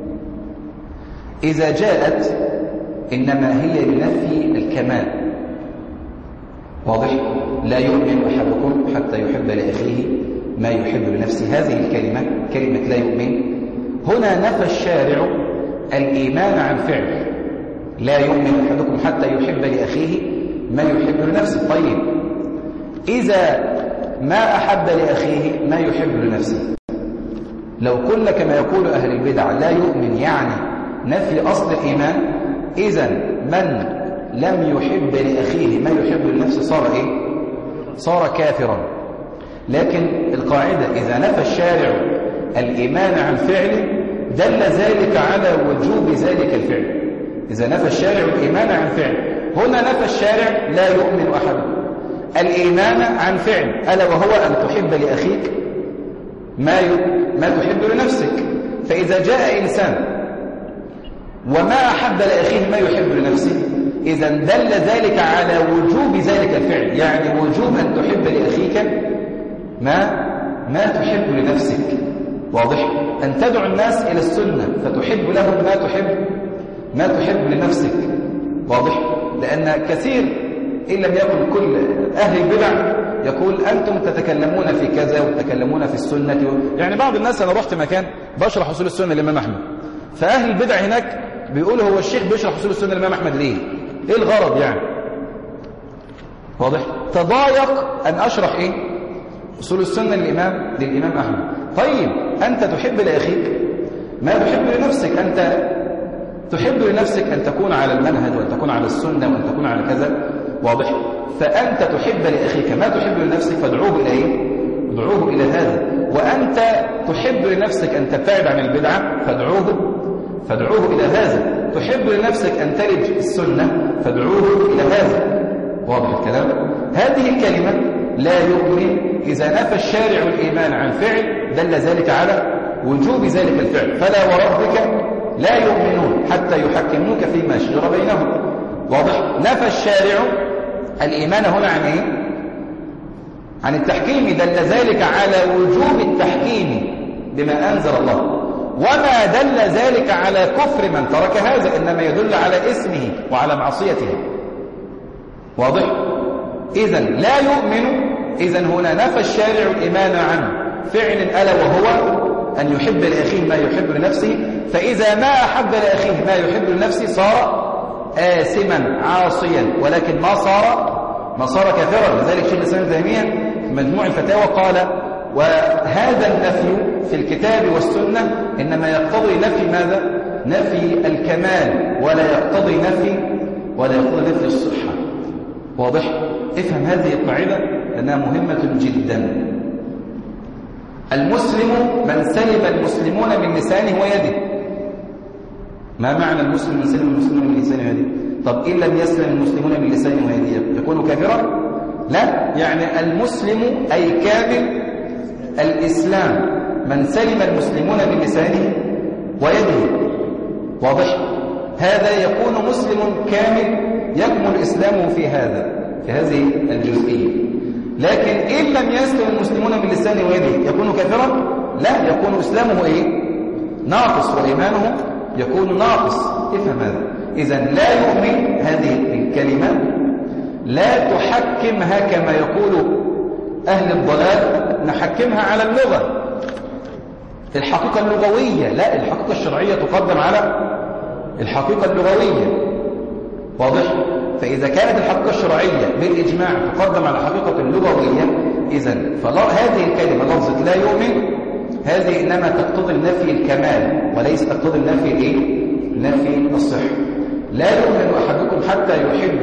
إذا جاءت إنما هي لنفي الكمال. واضح؟ لا يؤمن أحدكم حتى يحب لأخيه ما يحب لنفسه. هذه الكلمة كلمة لا يؤمن هنا نفى الشارع الإيمان عن فعل. لا يؤمن أحدكم حتى يحب لأخيه ما يحب لنفسه. طيب إذا ما أحب لأخيه ما يحب لنفسه، لو قلنا كما يقول أهل البدع لا يؤمن يعني نفي أصل الإيمان، إذن من لم يحب لأخيه ما يحب لنفسه صار صار كافرا. لكن القاعدة إذا نفى الشارع الإيمان عن فعل دل ذلك على وجوب ذلك الفعل. إذا نفى الشارع الإيمان عن فعل، هنا نفى الشارع لا يؤمن أحد الإيمان عن فعل، ألا وهو أن تحب لأخيك ما تحب لنفسك. فإذا جاء إنسان وما أحب لأخيه ما يحب لنفسه، إذا دل ذلك على وجوب ذلك الفعل، يعني وجوب أن تحب لأخيك ما تحب لنفسك. واضح؟ أن تدعو الناس إلى السنة فتحب لهم ما تحب لنفسك. واضح؟ لأن كثير إن لم يكن كل أهل البدع يقول أنتم تتكلمون في كذا وتتكلمون في السنة يعني بعض الناس أنا رحت مكان بشرح أصول السنة للإمام أحمد، فأهل البدع هناك بيقولوا هو الشيخ بيشرح أصول السنة للإمام أحمد ليه؟ إيه الغرض يعني؟ واضح؟ تضايق أن أشرح أصول السنة للإمام أحمد. طيب أنت تحب لأخيك ما تحب لنفسك، أنت تحب لنفسك أن تكون على المنهج وأن تكون على السنة وأن تكون على كذا. واضح؟ فأنت تحب لأخيك ما تحب لنفسك فادعوه ادعوه إلى هذا. وأنت تحب لنفسك أن تبتعد عن البدعة فادعوه إلى هذا. تحب لنفسك أن تلج السنة فادعوه إلى هذا. واضح الكلام؟ هذه الكلمة لا يؤمن إذا نفى الشارع الإيمان عن فعل دل ذلك على وجوب ذلك الفعل. فلا وربك لا يؤمنون حتى يحكموك فيما شجر بينهم. واضح؟ نفى الشارع الإيمان هنا عن التحكيم، دل ذلك على وجوب التحكيم بما أنزل الله، وما دل ذلك على كفر من ترك هذا، إنما يدل على اسمه وعلى معصيته. واضح؟ إذن لا يؤمن. إذن هنا نفى الشارع الإيمان عن فعل ألا وهو أن يحب لأخيه ما يحب لنفسه. فإذا ما أحب لأخيه ما يحب لنفسه صار آثما عاصيا، ولكن ما صار كافرا. لذلك شيخ الإسلام ابن تيمية في مجموع الفتاوى قال وهذا النفي في الكتاب والسنة إنما يقتضي نفي ماذا؟ نفي الكمال، ولا يقتضي نفي الصحة. واضح؟ افهم هذه القاعدة لأنها مهمة جدا. المسلم من سلم المسلمون من لسانه ويده. ما معنى المسلم من سلم المسلمون من لسانه ويده؟ طب إن لم يسلم المسلمون من لسانه ويده يكون كافرا؟ لا، يعني المسلم أي كامل الإسلام من سلم المسلمون من لسانه ويده. واضح؟ هذا يكون مسلم كامل يكمل إسلامه في هذه الجزئية. لكن إن لم يسلم المسلمون من لسانه ويده يكون كافرا؟ لا، يكون إسلامه ناقص وإيمانه يكون ناقص. افهم هذا. إذن لا يؤمن هذه الكلمة لا تحكمها كما يقول أهل الضلال نحكمها على اللغة الحقيقة اللغوية. لا، الحقيقة الشرعية تقدم على الحقيقة اللغوية. واضح؟ فإذا كانت الحقيقة الشرعية بالإجماع تقدم على الحقيقة اللغوية، إذن هذه الكلمة لفظة لا يؤمن هذه إنما تقتضي النفي الكمال وليس تقتضي نفي الصحة. لا يؤمن أحدكم حتى يحب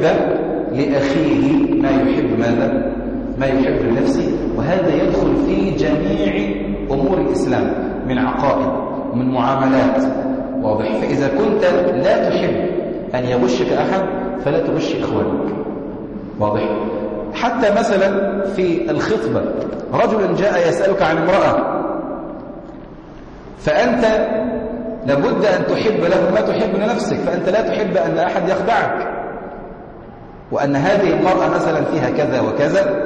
لأخيه ما يحب ما يحب لنفسه. وهذا يدخل في جميع أمور الإسلام من عقائد ومن معاملات، واضح؟ فإذا كنت لا تحب أن يغشك أحد فلا تغش إخوانك، واضح؟ حتى مثلا في الخطبة رجل جاء يسألك عن امرأة، فأنت لابد أن تحب له ما تحب لنفسك، فأنت لا تحب أن أحد يخدعك، وأن هذه المرأة مثلا فيها كذا وكذا،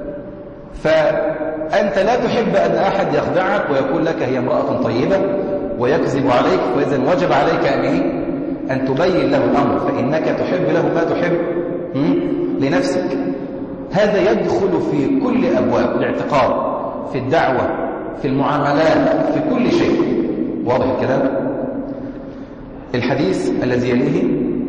فأنت لا تحب أن أحد يخدعك ويقول لك هي امرأة طيبة ويكذب عليك، فإذا وجب عليك أن تبين له الأمر، فإنك تحب له ما تحب لنفسك. هذا يدخل في كل أبواب الاعتقاد، في الدعوة، في المعاملات، في كل شيء، واضح الكلام؟ الحديث الذي يليه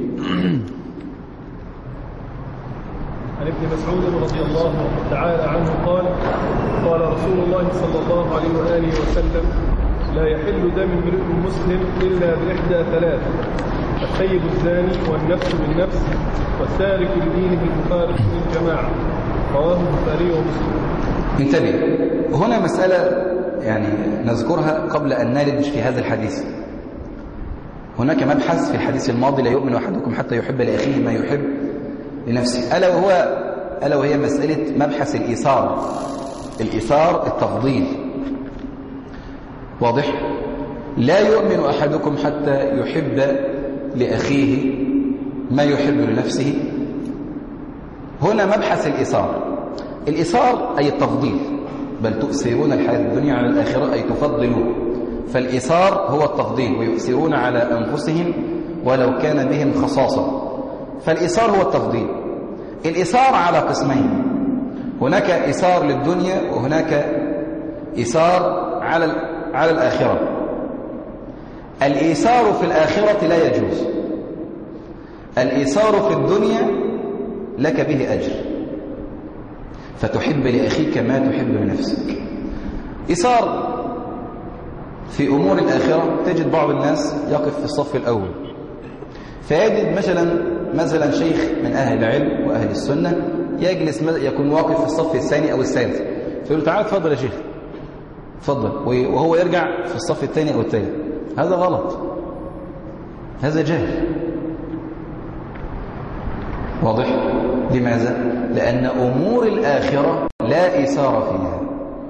عن ابن مسعود رضي الله تعالى عنه قال: قال رسول الله صلى الله عليه وآله وسلم: لا يحل دم امرئ مسلم إلا بإحدى ثلاث: الثيب الزاني، والنفس بالنفس، والتارك لدينه المفارق للجماعة. رواه البخاري ومسلم. انتبه، هنا مسألة يعني نذكرها قبل أن نلج في هذا الحديث. هناك مبحث في الحديث الماضي: لا يؤمن أحدكم حتى يحب لأخيه ما يحب لنفسه، ألا وهي مسألة مبحث الإيثار التفضيل، واضح؟ لا يؤمن أحدكم حتى يحب لأخيه ما يحب لنفسه. هنا مبحث الإيثار أي التفضيل، بل تؤثرون الحياة الدنيا على الآخرة أي تفضلون، فالإيثار هو التفضيل، ويؤثرون على أنفسهم ولو كان بهم خصاصة، فالإيثار هو التفضيل. الإيثار على قسمين: هناك إيثار للدنيا، وهناك إيثار على الآخرة. الإيثار في الآخرة لا يجوز، الإيثار في الدنيا لك به أجر، فتحب لأخيك ما تحب لنفسك. إيثار في أمور الآخرة، تجد بعض الناس يقف في الصف الأول، فيجد مثلا شيخ من أهل العلم وأهل السنة يجلس يكون واقف في الصف الثاني أو الثالث، فيقول: تعال اتفضل يا شيخ، اتفضل، وهو يرجع في الصف الثاني أو الثالث. هذا غلط، هذا جهل، واضح؟ لماذا؟ لأن أمور الآخرة لا إيثار فيها.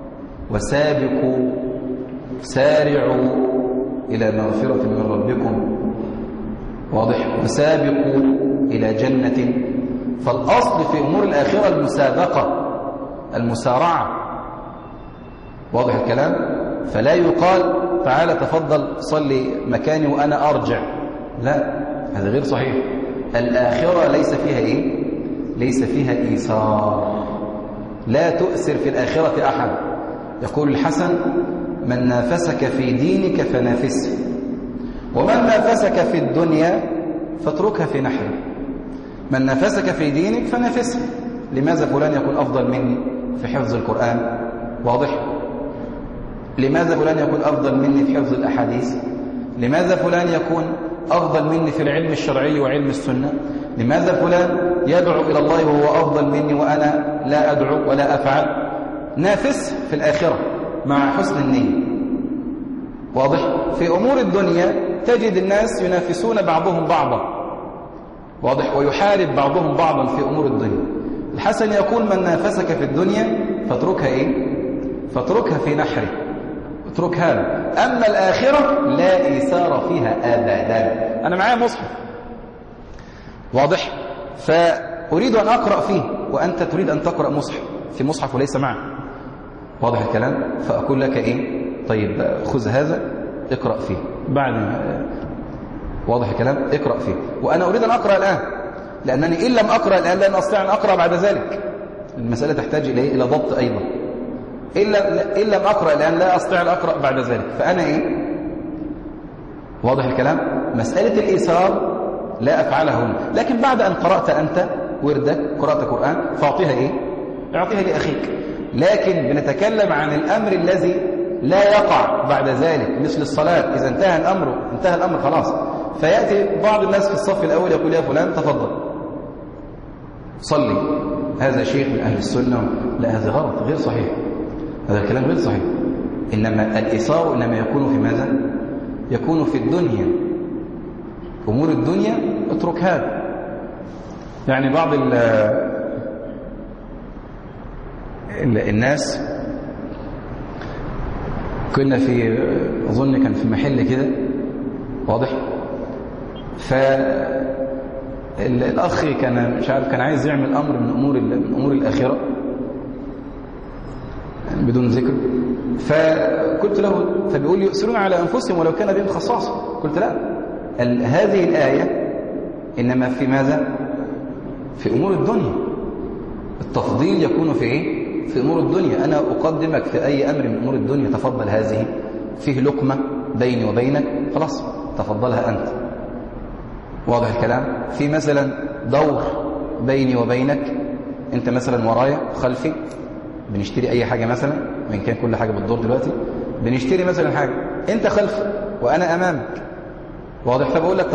سارعوا إلى مغفرة من ربكم، واضح؟ وسابقوا إلى جنة. فالأصل في أمور الآخرة المسارعة، واضح الكلام؟ فلا يقال: تعالى تفضل صلي مكاني وأنا أرجع، لا، هذا غير صحيح. الآخرة ليس فيها إيثار، لا تؤثر في الآخرة أحد. يقول الحسن: من نافسك في دينك فنافسه، ومن نافسك في الدنيا فاتركها في نحره. من نافسك في دينك فنافسه. لماذا فلان يكون أفضل مني في حفظ القرآن؟ واضح؟ لماذا فلان يكون أفضل مني في حفظ الأحاديث؟ لماذا فلان يكون أفضل مني في العلم الشرعي وعلم السنة؟ لماذا فلان يدعو إلى الله وهو أفضل مني وأنا لا أدعو ولا أفعل؟ نافس في الآخرة مع حسن النية، واضح؟ في أمور الدنيا تجد الناس ينافسون بعضهم بعضا، واضح؟ ويحارب بعضهم بعضا في أمور الدنيا. الحسن يقول: من نافسك في الدنيا فاتركها في نحره، اترك هذا. أما الآخرة لا إيثار فيها أبدا. أنا معايا مصحف، واضح؟ فأريد أن أقرأ فيه وأنت تريد أن تقرأ في مصحف وليس معك، واضح الكلام؟ فأقول لك طيب خذ هذا اقرأ فيه بعد ما، واضح الكلام؟ اقرأ فيه، وأنا أريد أن أقرأ الآن، لأنني إن لم أقرأ الآن لن أستطيع أن أقرأ بعد ذلك. المسألة تحتاج إلى ضبط أيضا. إن لم أقرأ الآن لا أستطيع أن أقرأ بعد ذلك، فأنا واضح الكلام؟ مسألة الإيثار لا أفعلها هنا، لكن بعد أن قرأت أنت وردك، قرأت قرآن، فأعطيها أعطيها لأخيك. لكن بنتكلم عن الأمر الذي لا يقع بعد ذلك، مثل الصلاة. إذا انتهى الأمر خلاص، فيأتي بعض الناس في الصف الأول يقول: يا فلان تفضل صلي، هذا شيخ من أهل السنة. لا، هذا غلط، غير صحيح، هذا الكلام غير صحيح. إنما الإيثار إنما يكون في ماذا؟ يكون في الدنيا. أمور الدنيا اترك هذا. يعني بعض الناس، كنا في أظن كان في محل كده واضح، فالأخ كان مش عارف كان عايز يعمل أمر من أمور الآخرة بدون ذكر، فقلت له، فبيقول يؤثرون على أنفسهم ولو كان بهم خصاصة. قلت لا، هذه الآية إنما في ماذا؟ في أمور الدنيا. التفضيل يكون في إيه؟ في أمور الدنيا. أنا أقدمك في أي أمر من أمور الدنيا، تفضل، هذه فيه لقمة بيني وبينك، خلاص تفضلها أنت. واضح الكلام؟ في مثلا دور بيني وبينك، أنت مثلا ورايا خلفي، بنشتري أي حاجة مثلا، وإن كان كل حاجة بالدور دلوقتي، بنشتري مثلا حاجة، أنت خلفي وأنا أمامك، واضح؟ فبقول لك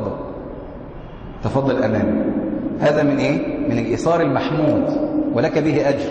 تفضل أمامي. هذا من إيه؟ من الإيثار المحمود، ولك به أجر.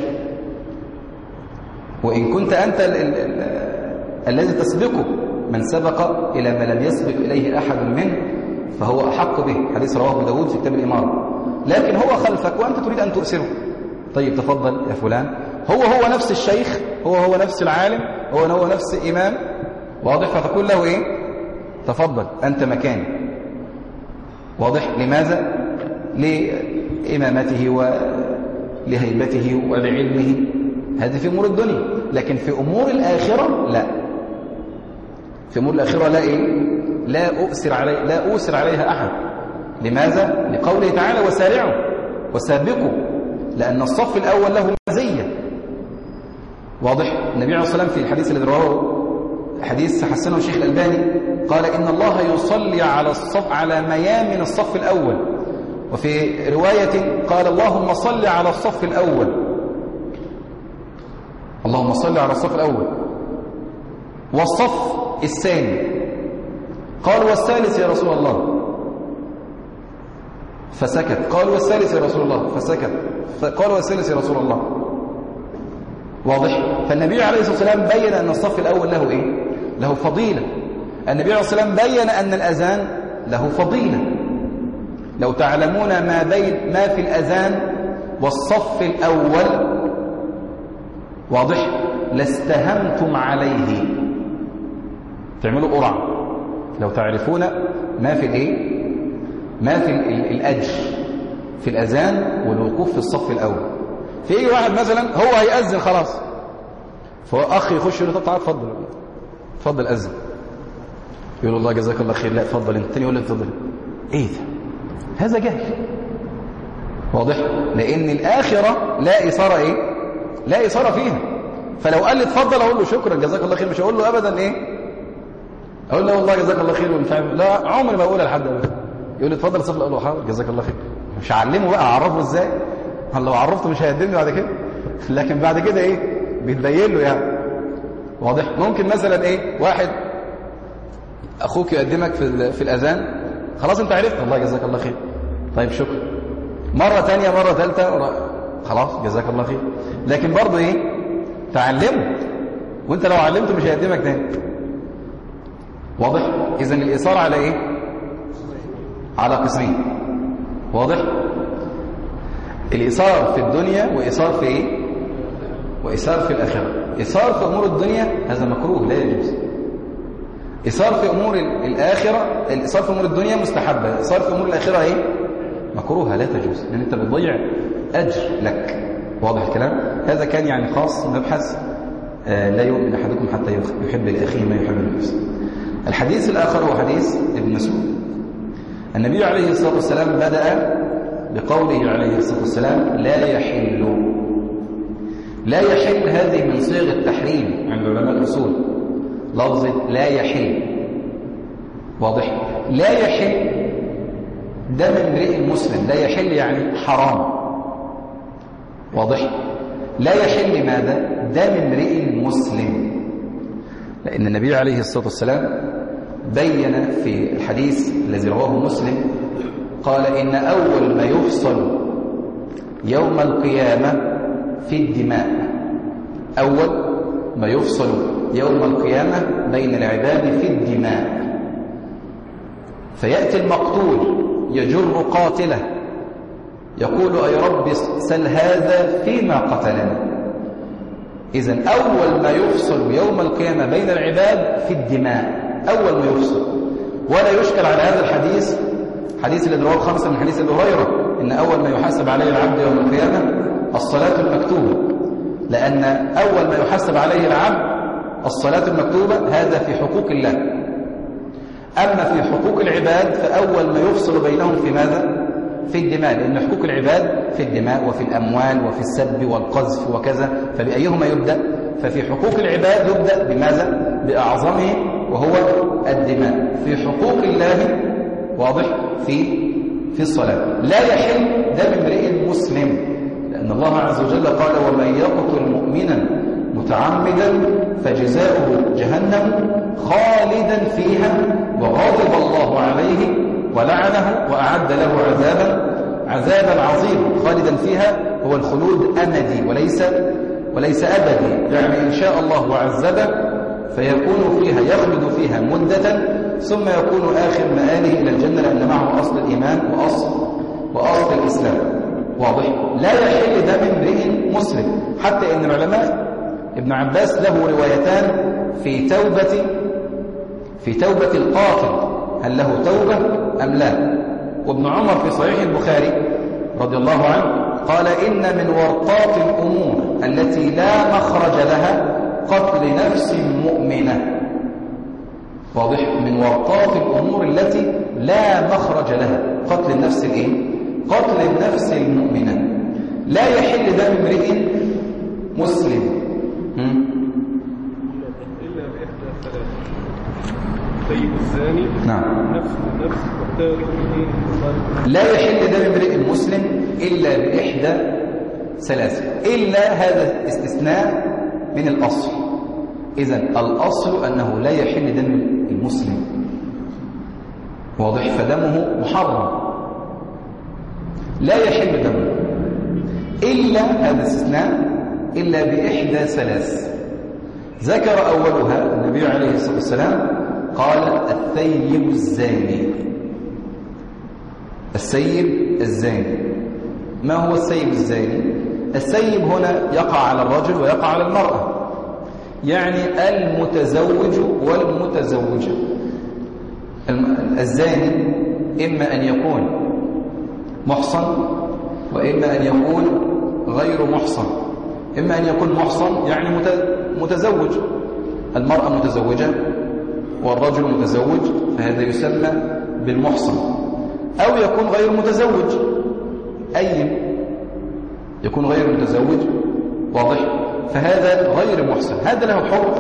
وإن كنت أنت الذي تسبقه، من سبق إلى ما لم يسبق إليه أحد منه فهو أحق به، حديث رواه أبو داود في كتاب الإمارة. لكن هو خلفك وأنت تريد أن تؤثره، طيب تفضل يا فلان. هو نفس الشيخ، هو نفس العالم، هو نفس الإمام، واضح؟ فتقول له إيه؟ تفضل أنت مكاني، واضح؟ لماذا؟ لإمامته ولهيبته ولعلمه. هذه في أمور الدنيا. لكن في أمور الآخرة لا، في أمور الآخرة لا إيه؟ لا أؤثر عليها أحد. لماذا؟ لقوله تعالى وسارعوا وسابقوا، لأن الصف الأول له مزية، واضح؟ النبي عليه الصلاة والسلام في الحديث الذي رواه، حديث حسنه الشيخ الألباني، قال إن الله يصلي على ميامن الصف الأول. وفي رواية قال اللهم صل على الصف الأول، اللهم صل على الصف الأول. والصف الثاني قال والثالث يا رسول الله، فسكت. قال والثالث يا رسول الله، فسكت. قال والثالث يا رسول الله، واضح؟ فالنبي عليه الصلاة والسلام بين أن الصف الأول له إيه؟ له فضيلة. النبي عليه الصلاة والسلام بين أن الأذان له فضيلة. لو تعلمون ما في الأذان والصف الأول، واضح؟ لاستهمتم عليه، تعملوا قرعة لو تعرفون ما في الإيه؟ ما في الأجر في الأذان والوقوف في الصف الأول. في أي واحد مثلا هو هيأذن خلاص، فأخ يخش يقول له طب تعال اتفضل أذن، يقول الله جزاك الله خير، لا اتفضل انت. الثاني يقول له اتفضل. ايه ده؟ هذا جهل، واضح؟ لأن الآخرة لا إثارة ايه؟ لا إثارة فيها. فلو قال لي اتفضل اقول له شكرا جزاك الله خير، مش هقول له ابدا ايه؟ اقول له والله جزاك الله خير ومش عارف، لا عمري ما اقولها لحد ابدا. يقول لي اتفضل صف، اقول له حاضر جزاك الله خير. مش هعلمه بقى، اعرفه ازاي؟ لو عرفته مش هيقدمني بعد كده. لكن بعد كده ايه؟ بيتبين له يعني، واضح؟ ممكن مثلا ايه؟ واحد اخوك يقدمك في الاذان، خلاص انت عرفت، الله جزاك الله خير، طيب شكرا. مره ثانيه، مره ثالثه، خلاص جزاك الله خير. لكن برضه ايه؟ تعلمه، وانت لو علمته مش هيقدمك تاني، واضح؟ اذا الاثاره على ايه؟ على قسمين، واضح؟ الاثار في الدنيا واثار في ايه؟ واثار في الاخره. اثار في امور الدنيا هذا مكروه لا يجوز. اثار في امور الاخره، الاثار في امور الدنيا مستحبه، اثار في امور الاخره ايه؟ مكروهه لا تجوز، لان انت بتضيع اجر لك، واضح الكلام؟ هذا كان يعني خاص مبحث لا يؤمن احدكم حتى يحب لاخيه ما يحب لنفسه. الحديث الاخر هو حديث ابن مسعود. النبي عليه الصلاه والسلام بدأ بقوله عليه الصلاه والسلام لا يحل. لا يحل هذه من صيغ التحريم عند علماء الاصول، لفظة لا يحل، واضح؟ لا يحل دم امرئ مسلم، لا يحل يعني حرام، واضح؟ لا يحل ماذا؟ دم امرئ مسلم، لأن النبي عليه الصلاة والسلام بين في الحديث الذي رواه مسلم قال إن أول ما يفصل يوم القيامة في الدماء، أول ما يفصل يوم القيامة بين العباد في الدماء، فيأتي المقتول يجر قاتله يقول أي رب سل هذا فيما قتلنا. إذن أول ما يفصل يوم القيامة بين العباد في الدماء، أول ما يفصل. ولا يشكل على هذا الحديث، حديث اللي رواه الخمسة من حديث أبي هريرة، إن أول ما يحاسب عليه العبد يوم القيامة الصلاة المكتوبة، لأن أول ما يحاسب عليه العبد الصلاة المكتوبة، هذا في حقوق الله. أما في حقوق العباد فأول ما يفصل بينهم في ماذا؟ في الدماء، لأن حقوق العباد في الدماء وفي الأموال وفي السب والقذف وكذا، فبأيهما يبدأ؟ ففي حقوق العباد يبدأ بماذا؟ بأعظمه وهو الدماء. في حقوق الله واضح في الصلاة لا يحل دم امرئ مسلم، لأن الله عز وجل قال ومن يقتل مؤمنا متعمدا فجزاؤه جهنم خالدا فيها وغضب الله عليه ولعنه وأعد له عذابا عظيما. خالدا فيها هو الخلود أمدي وليس أبدي، يعني إن شاء الله وعذبه فيكون فيها يخلد فيها مدة ثم يكون آخر مآله إلى الجنة، لأن معه أصل الإيمان وأصل الإسلام. واضح؟ لا يحل دم امرئ مسلم، حتى إن العلماء ابن عباس له روايتان في توبة القاتل، هل له توبة أم لا؟ وابن عمر في صحيح البخاري رضي الله عنه قال إن من ورطات الأمور التي لا مخرج لها قتل نفس مؤمنة. واضح؟ من ورطات الأمور التي لا مخرج لها قتل النفس قتل النفس المؤمنة. لا يحل دم امرئ مسلم إلا بإحدى ثلاث: سيد الزاني، نعم، نفس النفس، والتارك لدين الإسلام. لا يحل دم امرئ مسلم إلا بإحدى ثلاث. إلا هذا استثناء من الأصل. إذن الأصل أنه لا يحل دم المسلم، واضح؟ فدمه محرم، لا يحل دمه إلا هذا استثناء إلا بإحدى ثلاث. ذكر أولها النبي عليه الصلاة والسلام قال الثيب الزاني. الثيب الزاني، ما هو الثيب الزاني؟ الثيب هنا يقع على الرجل ويقع على المرأة، يعني المتزوج والمتزوجة. الزاني إما أن يكون محصن وإما أن يكون غير محصن. إما أن يكون محصن يعني متزوج، المرأة متزوجة والرجل متزوج، فهذا يسمى بالمحصن. أو يكون غير متزوج، أي يكون غير متزوج، واضح؟ فهذا غير محصن، هذا له حكم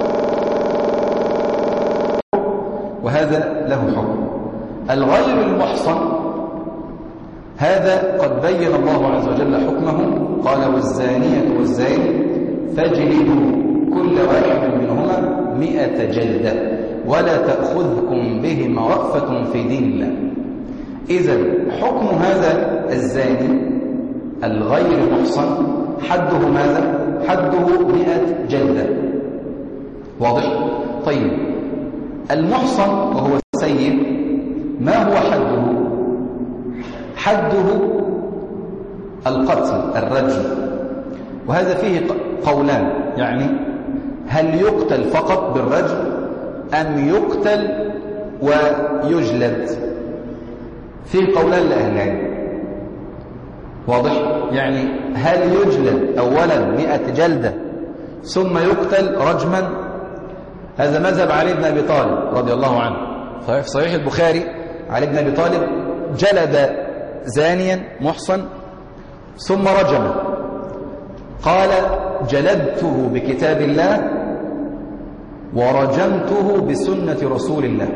وهذا له حكم. الغير المحصن هذا قد بين الله عز وجل حكمه، قال والزانية والزاني فاجلدوا كل واحد منهما 100 جلدة ولا تأخذكم بهما رأفة في دين الله. إذن حكم هذا الزاني الغير محصن حده ماذا؟ حده 100 جلدة، واضح؟ طيب المحصن وهو السيب ما هو حده؟ حده القتل، الرجم. وهذا فيه قولان، يعني هل يقتل فقط بالرجم أم يقتل ويجلد؟ فيه قولان لأهل العلم، واضح؟ يعني هل يجلد أولا 100 جلدة ثم يقتل رجما؟ هذا مذهب علي بن أبي طالب رضي الله عنه. في صحيح البخاري علي بن أبي طالب جلد زانيا محصن ثم رجمه، قال جلدته بكتاب الله ورجمته بسنة رسول الله.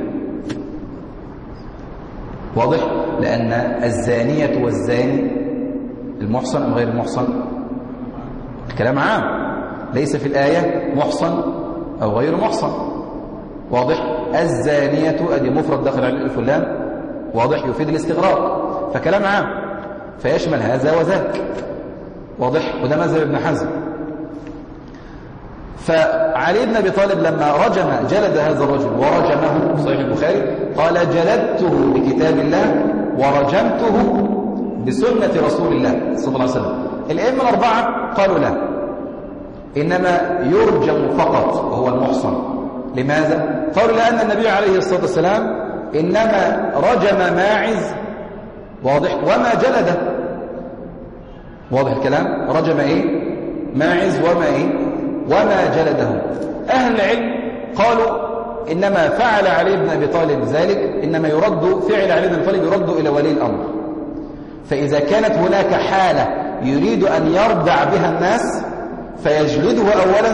واضح؟ لأن الزانية والزاني المحصن أم غير المحصن؟ الكلام عام، ليس في الآية محصن أو غير محصن. واضح؟ الزانية أدي مفرد داخل على الألف واللام، واضح؟ يفيد الاستغراق، فكلام عام فيشمل هذا وذاك، واضح؟ وده مذهب ابن حزم. فعلي بن أبي طالب لما جلد هذا الرجل ورجمه في صحيح البخاري قال جلدته بكتاب الله ورجمته بسنة رسول الله صلى الله عليه وسلم. الأئمة الأربعة قالوا لا، إنما يرجم فقط وهو المحصن. لماذا؟ قالوا لأن النبي عليه الصلاة والسلام إنما رجم ماعز، واضح، وما جلده. واضح الكلام؟ رجم ماعز وما جلده. أهل العلم قالوا إنما فعل علي بن أبي طالب ذلك، إنما فعل علي بن أبي طالب يرد إلى ولي الأمر. فإذا كانت هناك حالة يريد أن يردع بها الناس فيجلده أولا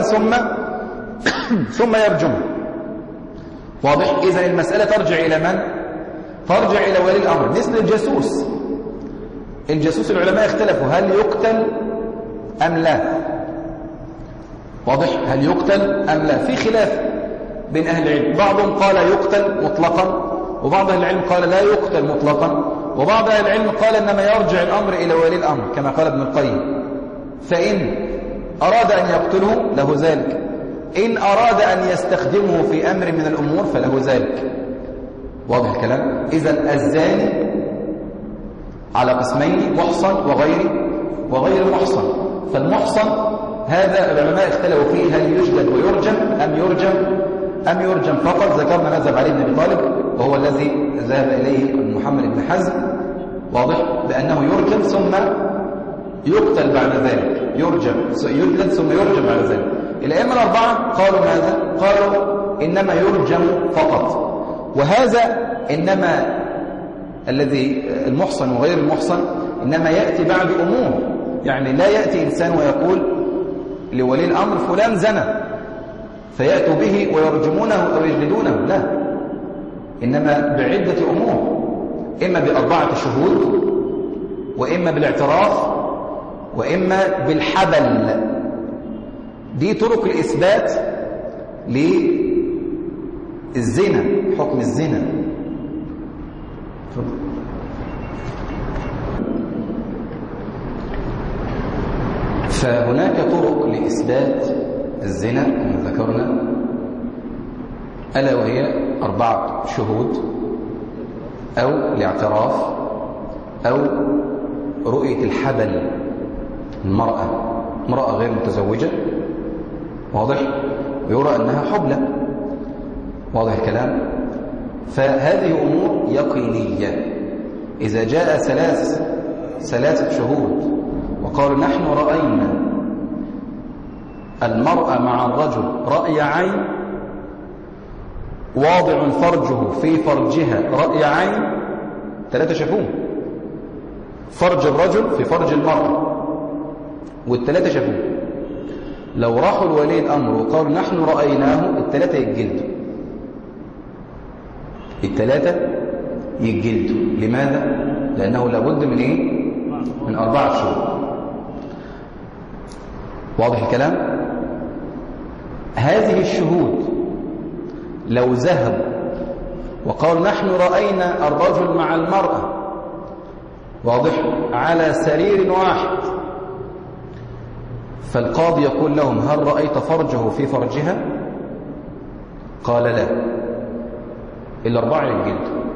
ثم يرجمه. واضح؟ إذا المسألة ترجع إلى من؟ ترجع إلى ولي الأمر. مثل الجاسوس العلماء اختلفوا هل يقتل أم لا. واضح؟ هل يقتل أم لا؟ في خلاف بين أهل العلم، بعضهم قال يقتل مطلقا، وبعض أهل العلم قال لا يقتل مطلقا، وبعض أهل العلم قال إنما يرجع الأمر إلى ولي الأمر كما قال ابن القيم. فإن أراد أن يقتله له ذلك، إن أراد أن يستخدمه في أمر من الأمور فله ذلك. واضح الكلام؟ إذن الزاني على قسمين، محصن وغير محصن. فالمحصن هذا العلماء اختلفوا فيه هل يجلد ويرجم أم يرجم فقط. ذكرنا مذهب علي بن أبي طالب وهو الذي ذهب إليه محمد بن حزم، واضح، بأنه يرجم ثم يقتل بعد ذلك، يجلد ثم يرجم بعد ذلك. الأئمة الأربعة قالوا ماذا؟ قالوا إنما يرجم فقط. وهذا إنما الذي المحصن وغير المحصن إنما يأتي بعد أمور، يعني لا يأتي إنسان ويقول لولي الأمر فلان زنى فيأتوا به ويرجمونه أو يجلدونه، لا، إنما بعدة أمور، إما ب4 شهود، وإما بالاعتراف، وإما بالحبل. دي طرق الإثبات للزنا، حكم الزنا. فهناك طرق لإثبات الزنا كما ذكرنا، ألا وهي 4 شهود، أو الاعتراف، أو رؤية الحبل، امرأة غير متزوجة، واضح، ويرى أنها حبلى. واضح الكلام؟ فهذه أمور يقينية. إذا جاء 3 شهود وقالوا نحن رأينا المرأة مع الرجل رأي عين، واضع فرجه في فرجها رأي عين، 3 شافوه، فرج الرجل في فرج المرأة، وال3 شافوه. لو راحوا لولي الأمر وقالوا نحن رأيناه، ال3 يتجلدوا، ال3 يتجلدوا. لماذا؟ لأنه لابد من 4 شهور. واضح الكلام؟ هذه الشهود لو ذهبوا وقالوا نحن رأينا الرجل مع المرأة، واضح، على سرير واحد، فالقاضي يقول لهم هل رأيت فرجه في فرجها؟ قال لا، ال4 يتجلدوا.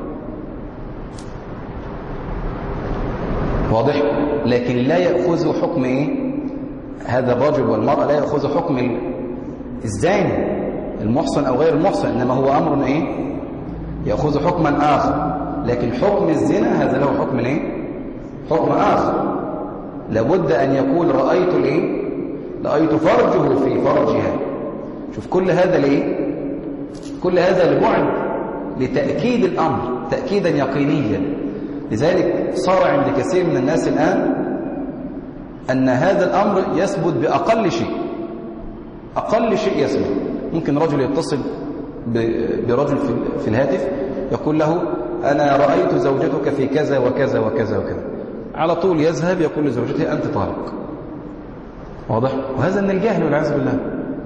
واضح؟ لكن لا يأخذ حكم هذا الرجل والمرأة لا يأخذ حكم الزاني المحصن أو غير المحصن، إنما هو أمر يأخذ حكما آخر. لكن حكم الزنا هذا له حكم حكم آخر. لابد أن يقول رأيت رأيت فرجه في فرجها. شوف كل هذا كل هذا لبعد لتأكيد الأمر تأكيدا يقينيا. لذلك صار عند كثير من الناس الآن أن هذا الأمر يثبت بأقل شيء. أقل شيء يثبت. ممكن رجل يتصل برجل في الهاتف يقول له أنا رأيت زوجتك في كذا وكذا وكذا وكذا، على طول يذهب يقول لزوجته أنت طالق. واضح؟ وهذا من الجهل والعياذ بالله.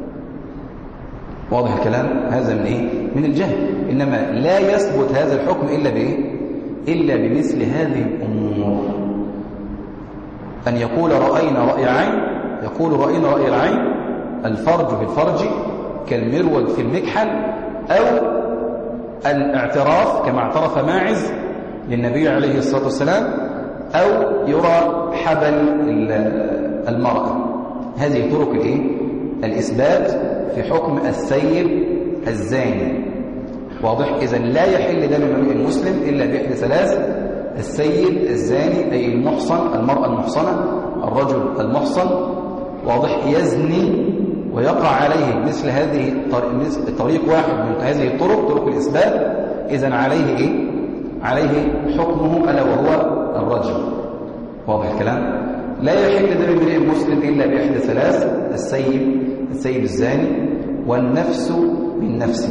واضح الكلام؟ هذا من الجهل. إنما لا يثبت هذا الحكم إلا بمثل هذه الأمور. أن يقول رأينا رأي عين، يقول رأينا رأي العين، الفرج في الفرج كالمرود في المكحل، أو الاعتراف كما اعترف ماعز للنبي عليه الصلاة والسلام، أو يرى حبل المرأة. هذه طرق الإثبات في حكم السيب الزاني. واضح؟ إذن لا يحل دم امرئ مسلم إلا بإحدى ثلاث: السيب الزاني أي المحصن، المرأة المحصنة، الرجل المحصن. واضح؟ يزني ويقع عليه مثل هذه طريق واحد من هذه الطرق، طرق الإثبات. إذن عليه عليه حكمه ألا وهو الرجل. واضح الكلام؟ لا يحل دم امرئ مسلم إلا بإحدى ثلاث: السيب الزاني، والنفس بالنفس.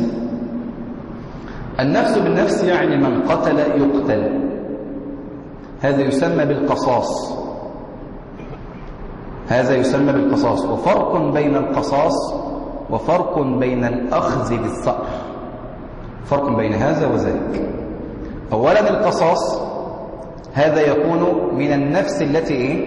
النفس بالنفس يعني من قتل يقتل، هذا يسمى بالقصاص. هذا يسمى بالقصاص. وفرق بين القصاص وفرق بين الأخذ بالثأر، فرق بين هذا وذاك. أولا القصاص هذا يكون من النفس التي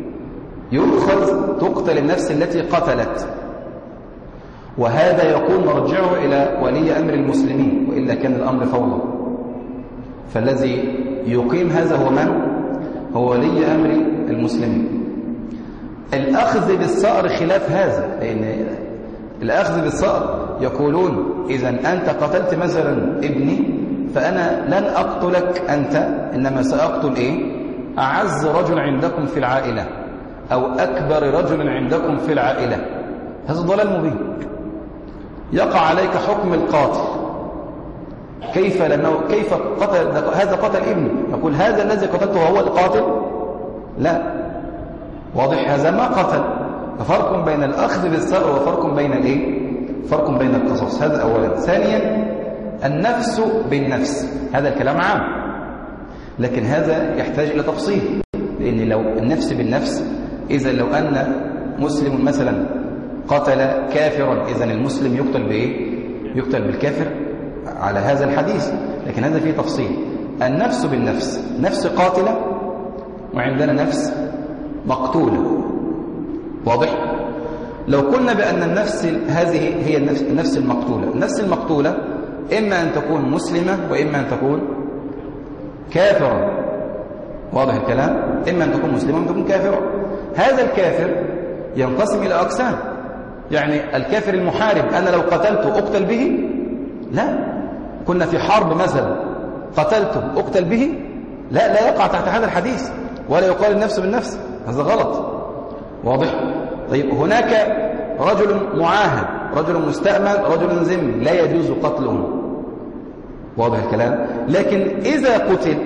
تقتل النفس التي قتلت، وهذا يكون مرجعه إلى ولي أمر المسلمين، وإلا كان الأمر فوضى. فالذي يقيم هذا هو من؟ هو ولي أمر المسلمين. الأخذ بالثأر خلاف هذا، لأن الأخذ بالثأر يقولون إذا أنت قتلت مثلا ابني فأنا لن أقتلك أنت، إنما سأقتل أعز رجل عندكم في العائلة، أو أكبر رجل عندكم في العائلة. هذا ضلال مبين. يقع عليك حكم القاتل. كيف قتل هذا؟ قتل ابني، يقول هذا الذي قتلته هو القاتل؟ لا. واضح؟ هذا ما قتل. ففرق بين الأخذ بالثأر وفرق بين فرق بين القصاص. هذا أولا. ثانيا النفس بالنفس، هذا الكلام عام، لكن هذا يحتاج إلى تفصيل. لأن لو النفس بالنفس، إذا لو أن مسلم مثلا قتل كافرا، إذن المسلم يقتل يقتل بالكافر على هذا الحديث. لكن هذا فيه تفصيل. النفس بالنفس، نفس قاتلة وعندنا نفس مقتولة. واضح؟ لو قلنا بأن النفس هذه هي النفس المقتولة، النفس المقتولة إما أن تكون مسلمة وإما أن تكون كافرة. واضح الكلام؟ إما أن تكون مسلمة وإما أن تكون كافرة. هذا الكافر ينقسم إلى أقسام. يعني الكافر المحارب أنا لو قتلته أقتل به؟ لا. كنا في حرب مثلا قتلته أقتل به؟ لا يقع تحت هذا الحديث، ولا يقال النفس بالنفس، هذا غلط. واضح؟ طيب هناك رجل معاهد، رجل مستأمن، رجل ذمي، لا يجوز قتله. واضح الكلام؟ لكن إذا قتل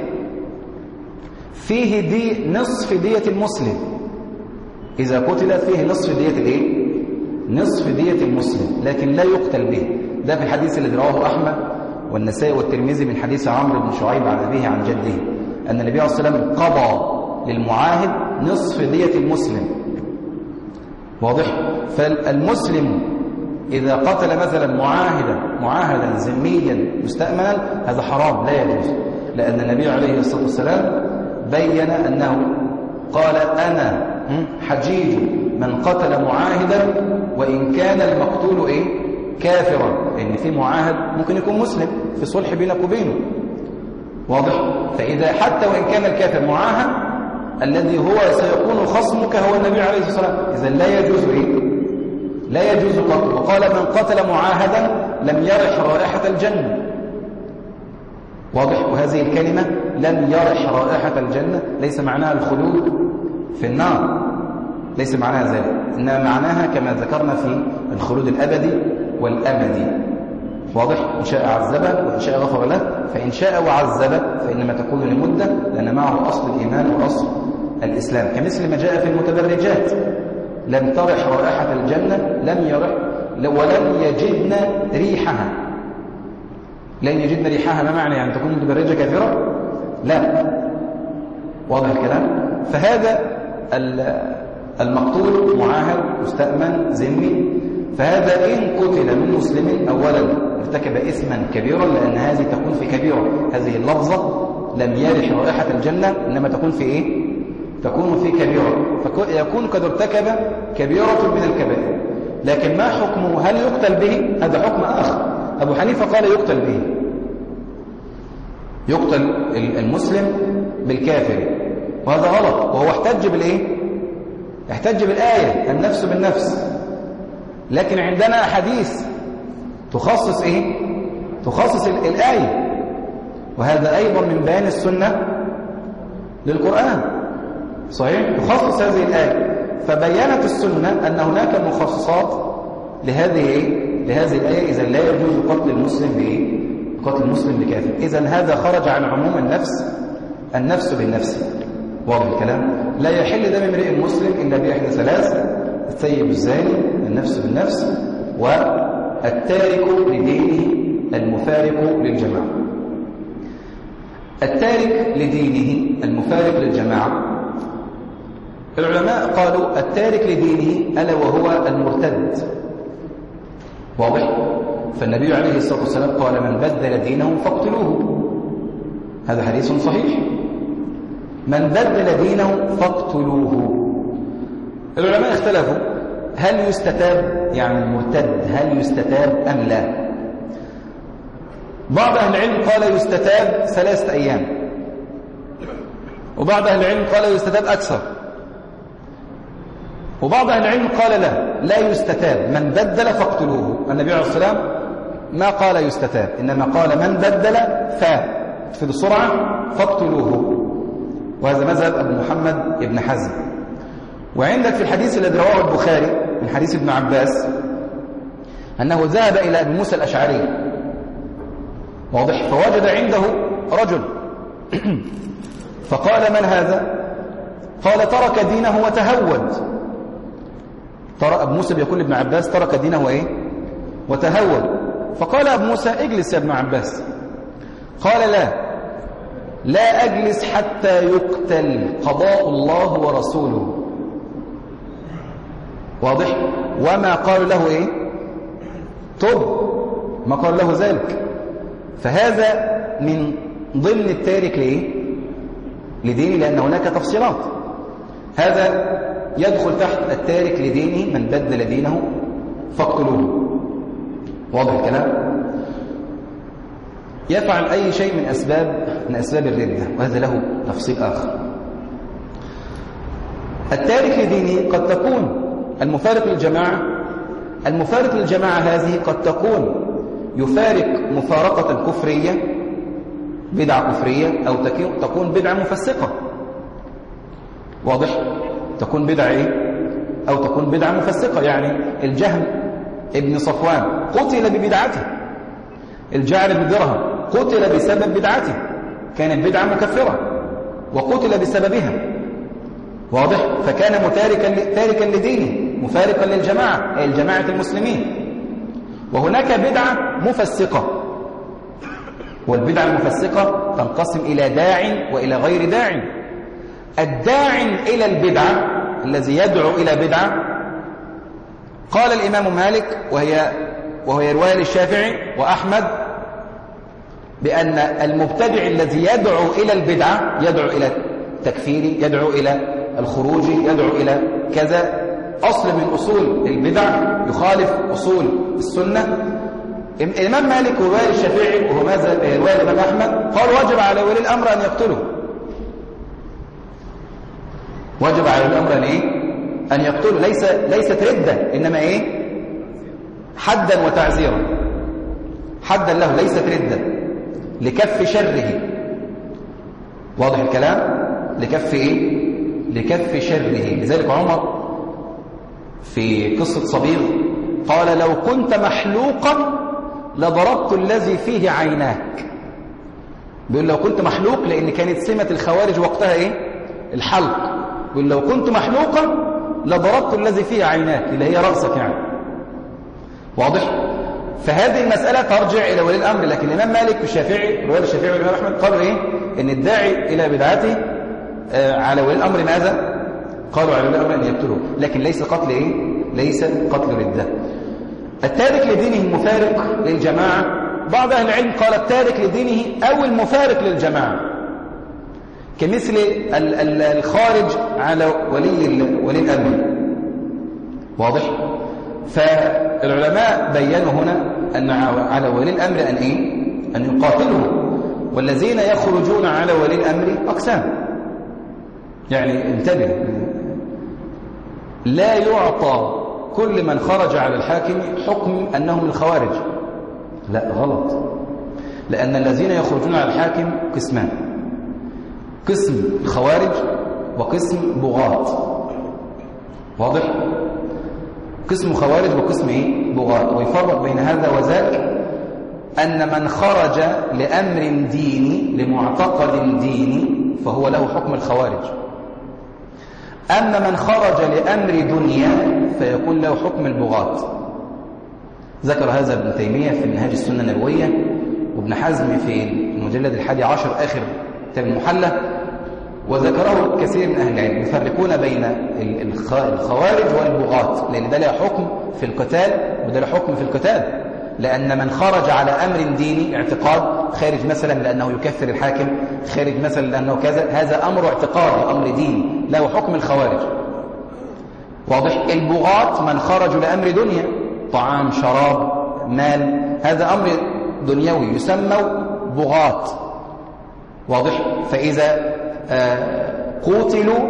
فيه نصف دية المسلم. إذا قتل فيه نصف دية نصف دية المسلم، لكن لا يقتل به. ده في الحديث الذي رواه أحمد والنسائي والترمذي من حديث عمرو بن شعيب عن أبيه عن جده أن النبي عليه الصلاة والسلام قضى للمعاهد نصف دية المسلم. واضح؟ فالمسلم إذا قتل مثلا معاهدا ذميا مستأمنا هذا حرام، لا يجوز. لأن النبي عليه الصلاة والسلام بين أنه قال أنا حجيج من قتل معاهدا وإن كان المقتول كافرا. لأن في معاهد ممكن يكون مسلم في صلح بينك وبينه. واضح؟ فإذا حتى وإن كان الكافر معاهد الذي هو سيكون خصمك هو النبي عليه الصلاة والسلام، إذن لا يجوز لا يجوز قتله. وقال من قتل معاهدا لم يرح رائحة الجنة. واضح؟ وهذه الكلمة لم يرح رائحة الجنة ليس معناها الخلود في النار، ليس معناها ذلك، إنما معناها كما ذكرنا في الخلود الأبدي والأمدي. واضح؟ إن شاء عذبه وإن شاء غفر له. فإن شاء وعذبه فإنما تكون لمدة، لأن معه أصل الإيمان وأصل الإسلام، كمثل ما جاء في المتبرجات لم ترح رائحة الجنة، لم يرح ولم يجدن ريحها. لن يجدن ريحها ما معنى؟ يعني تكون متبرجة كافرة؟ لا. واضح الكلام؟ فهذا المقتول معاهد مستأمن ذمي، فهذا إن قتل من مسلم أولا ارتكب إثما كبيرا، لأن هذه تكون في كبيرة. هذه اللفظة لم يرح رائحة الجنة إنما تكون في تكون في كبيرة، فيكون قد ارتكب كبيرة من الكبائر. لكن ما حكمه؟ هل يقتل به؟ هذا حكم آخر. أبو حنيفة قال يقتل به، يقتل المسلم بالكافر، وهذا غلط. وهو احتج بالإيه؟ احتج بالآية النفس بالنفس. لكن عندنا أحاديث تخصص إيه؟ تخصص الآية، وهذا أيضا من بيان السنة للقرآن. صحيح؟ تخصص هذه الآية، فبينت السنة أن هناك مخصصات لهذه الآية. إذا لا يجوز قتل المسلم بإيه؟ قتل المسلم بكافر. إذا هذا خرج عن عموم النفس بالنفس. واضح الكلام؟ لا يحل دم امرئ مسلم إلا بإحدى ثلاث: الثيب الزاني، النفس بالنفس، والتارك لدينه المفارق للجماعة. التارك لدينه المفارق للجماعة، العلماء قالوا التارك لدينه ألا وهو المرتد. واضح؟ فالنبي عليه الصلاة والسلام قال: من بدل دينه فاقتلوه. هذا حديث صحيح. من بدل دينه فاقتلوه. العلماء اختلفوا هل يستتاب، يعني المرتد هل يستتاب أم لا؟ بعض أهل العلم قال يستتاب 3 أيام، وبعض أهل العلم قال يستتاب أكثر، وبعض أهل العلم قال لا يستتاب. من بدل فاقتلوه. النبي عليه الصلاة والسلام ما قال يستتاب، إنما قال من بدل في السرعة فاقتلوه. وهذا مذهب أبو محمد ابن حزم. وعندك في الحديث الذي رواه البخاري من حديث ابن عباس أنه ذهب إلى أبي موسى الأشعري، واضح، فوجد عنده رجل فقال: من هذا؟ قال: ترك دينه وتهود. ترى أبو موسى بيقول لابن عباس: ترك دينه إيه؟ وتهود. فقال أبو موسى: اجلس يا ابن عباس. قال: لا أجلس حتى يقتل، قضاء الله ورسوله. واضح؟ وما قال له إيه؟ تب، ما قال له ذلك. فهذا من ضمن التارك لإيه؟ لدينه، لأن هناك تفصيلات. هذا يدخل تحت التارك لدينه: من بدل دينه فاقتلوه. واضح الكلام؟ يفعل أي شيء من أسباب الردة، وهذا له تفصيل آخر. التارك لدينه قد تكون المفارق للجماعة. المفارق للجماعة هذه قد تكون يفارق مفارقة كفرية، بدعة كفرية، أو تكون بدعة مفسقة. واضح؟ تكون بدعة إيه؟ أو تكون بدعة مفسقة. يعني الجهم ابن صفوان قتل ببدعته، الجعل بن درهم قتل بسبب بدعته، كانت بدعة مكفرة وقتل بسببها. واضح؟ فكان تاركا لدينه، مفارقا للجماعة، أي الجماعة المسلمين. وهناك بدعة مفسقة، والبدعة المفسقة تنقسم إلى داع وإلى غير داع. الداع إلى البدعة الذي يدعو إلى بدعة، قال الإمام مالك وهي رواية للشافعي وأحمد بأن المبتدع الذي يدعو إلى البدعة، يدعو إلى التكفير، يدعو إلى الخروج، يدعو إلى كذا، أصل من أصول البدع يخالف أصول السنة. الإمام مالك ورواية الشافعي وهو رواية الإمام أحمد قال وجب على ولي الأمر أن يقتله. وجب على ولي الأمر أن يقتله. ليست ردة، إنما إيه؟ حدا وتعزيرا. حدا له، ليست ردة، لكف شره. واضح الكلام؟ لكف إيه؟ لكف شره. لذلك عمر في قصة صبيغ قال لو كنت محلوقا لضربت الذي فيه عيناك. بيقول لو كنت محلوق، لأن كانت سمة الخوارج وقتها إيه؟ الحلق. بيقول لو كنت محلوقا لضربت الذي فيه عيناك، اللي هي رأسك يعني. واضح؟ فهذه المسألة ترجع إلى ولي الأمر. لكن الإمام مالك والشافعي، رواية الشافعي والإمام أحمد، قالوا إيه؟ إن الداعي إلى بدعته على ولي الأمر ماذا؟ قالوا على ولي الأمر أن يقتلوه، لكن ليس قتل إيه؟ ليس قتل ردة. التارك لدينه المفارق للجماعة، بعض أهل العلم قال التارك لدينه أو المفارق للجماعة، كمثل الخارج على ولي الأمر. واضح؟ فالعلماء بيّنوا هنا أن على ولي الأمر أن يقاتله، والذين يخرجون على ولي الأمر أقسام. يعني انتبه، لا يعطى كل من خرج على الحاكم حكم أنهم الخوارج، لا، غلط. لأن الذين يخرجون على الحاكم قسمان: قسم خوارج وقسم بغاة. واضح؟ قسم خوارج وقسم بغاة. ويفرق بين هذا وذاك أن من خرج لأمر ديني لمعتقد ديني فهو له حكم الخوارج، أما من خرج لأمر دنيا فيكون له حكم البغاة. ذكر هذا ابن تيمية في منهاج السنة النبوية، وابن حزم في المجلد 11 آخر كتاب المحلى، وذكره كثير من أهل العلم. يفرقون بين الخوارج والبغاة، لأن ده له حكم في القتال وده له حكم في القتال. لأن من خرج على أمر ديني اعتقاد، خارج مثلا لأنه يكفر الحاكم، خارج مثلا لأنه كذا، هذا أمر اعتقادي، أمر ديني، له حكم الخوارج. واضح؟ البغاة من خرجوا لأمر دنيا، طعام، شراب، مال، هذا أمر دنيوي يسمى بغاة. واضح؟ فإذا قتلوا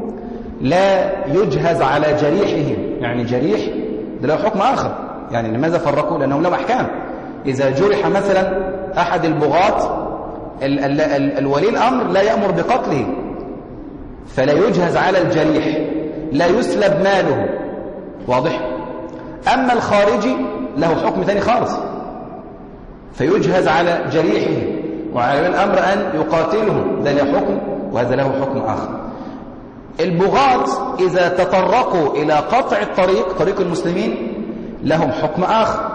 لا يجهز على جريحهم، يعني جريح ده له حكم آخر. يعني لماذا فرقوا؟ لأنهم لهم أحكام. إذا جرح مثلا أحد البغاة، الولي الأمر لا يأمر بقتله، فلا يجهز على الجريح، لا يسلب ماله. واضح؟ أما الخارجي له حكم ثاني خالص، فيجهز على جريحه، وعلى الأمر أن يقاتله، ده له حكم وهذا له حكم آخر. البغاة إذا تطرقوا إلى قطع طريق المسلمين لهم حكم آخر،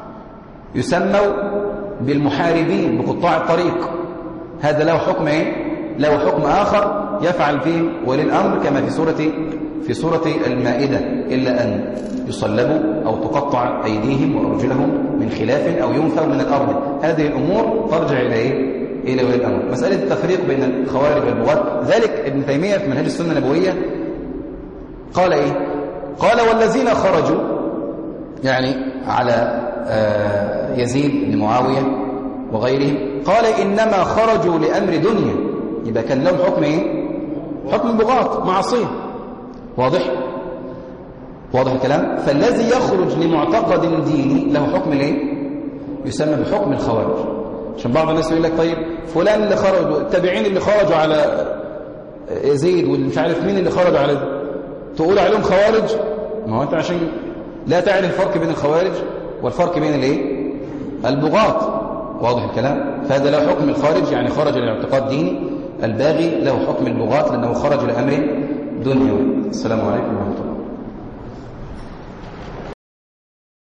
يسموا بالمحاربين، بقطاع الطريق. هذا له حكم له حكم آخر يفعل فيه ولي الأمر كما في سورة المائدة: إلا أن يصلبوا أو تقطع أيديهم وأرجلهم من خلاف أو ينفوا من الأرض. هذه الأمور ترجع إلى ولي الأمر. مسألة التفريق بين الخوارج والبغاة، ذلك ابن تيمية في منهاج السنة النبوية قال قال: والذين خرجوا، يعني على يزيد بن معاوية وغيرهم، قال: إنما خرجوا لأمر دنيا. يبقى كان لهم حكم حكم البغاة، معصية. واضح الكلام؟ فالذي يخرج لمعتقد ديني له حكم يسمى بحكم الخوارج. عشان بعض الناس يقول لك: طيب فلان اللي خرجوا، التابعين اللي خرجوا على يزيد واللي مش عارف مين اللي خرجوا على تقول عليهم خوارج؟ ما هو انت عشان لا تعرف الفرق بين الخوارج والفرق بين البغاة. واضح الكلام؟ فهذا له حكم الخارج، يعني خرج لاعتقاد ديني. الباغي له حكم البغاة لأنه خرج لأمر دنيوي. السلام عليكم ورحمة الله.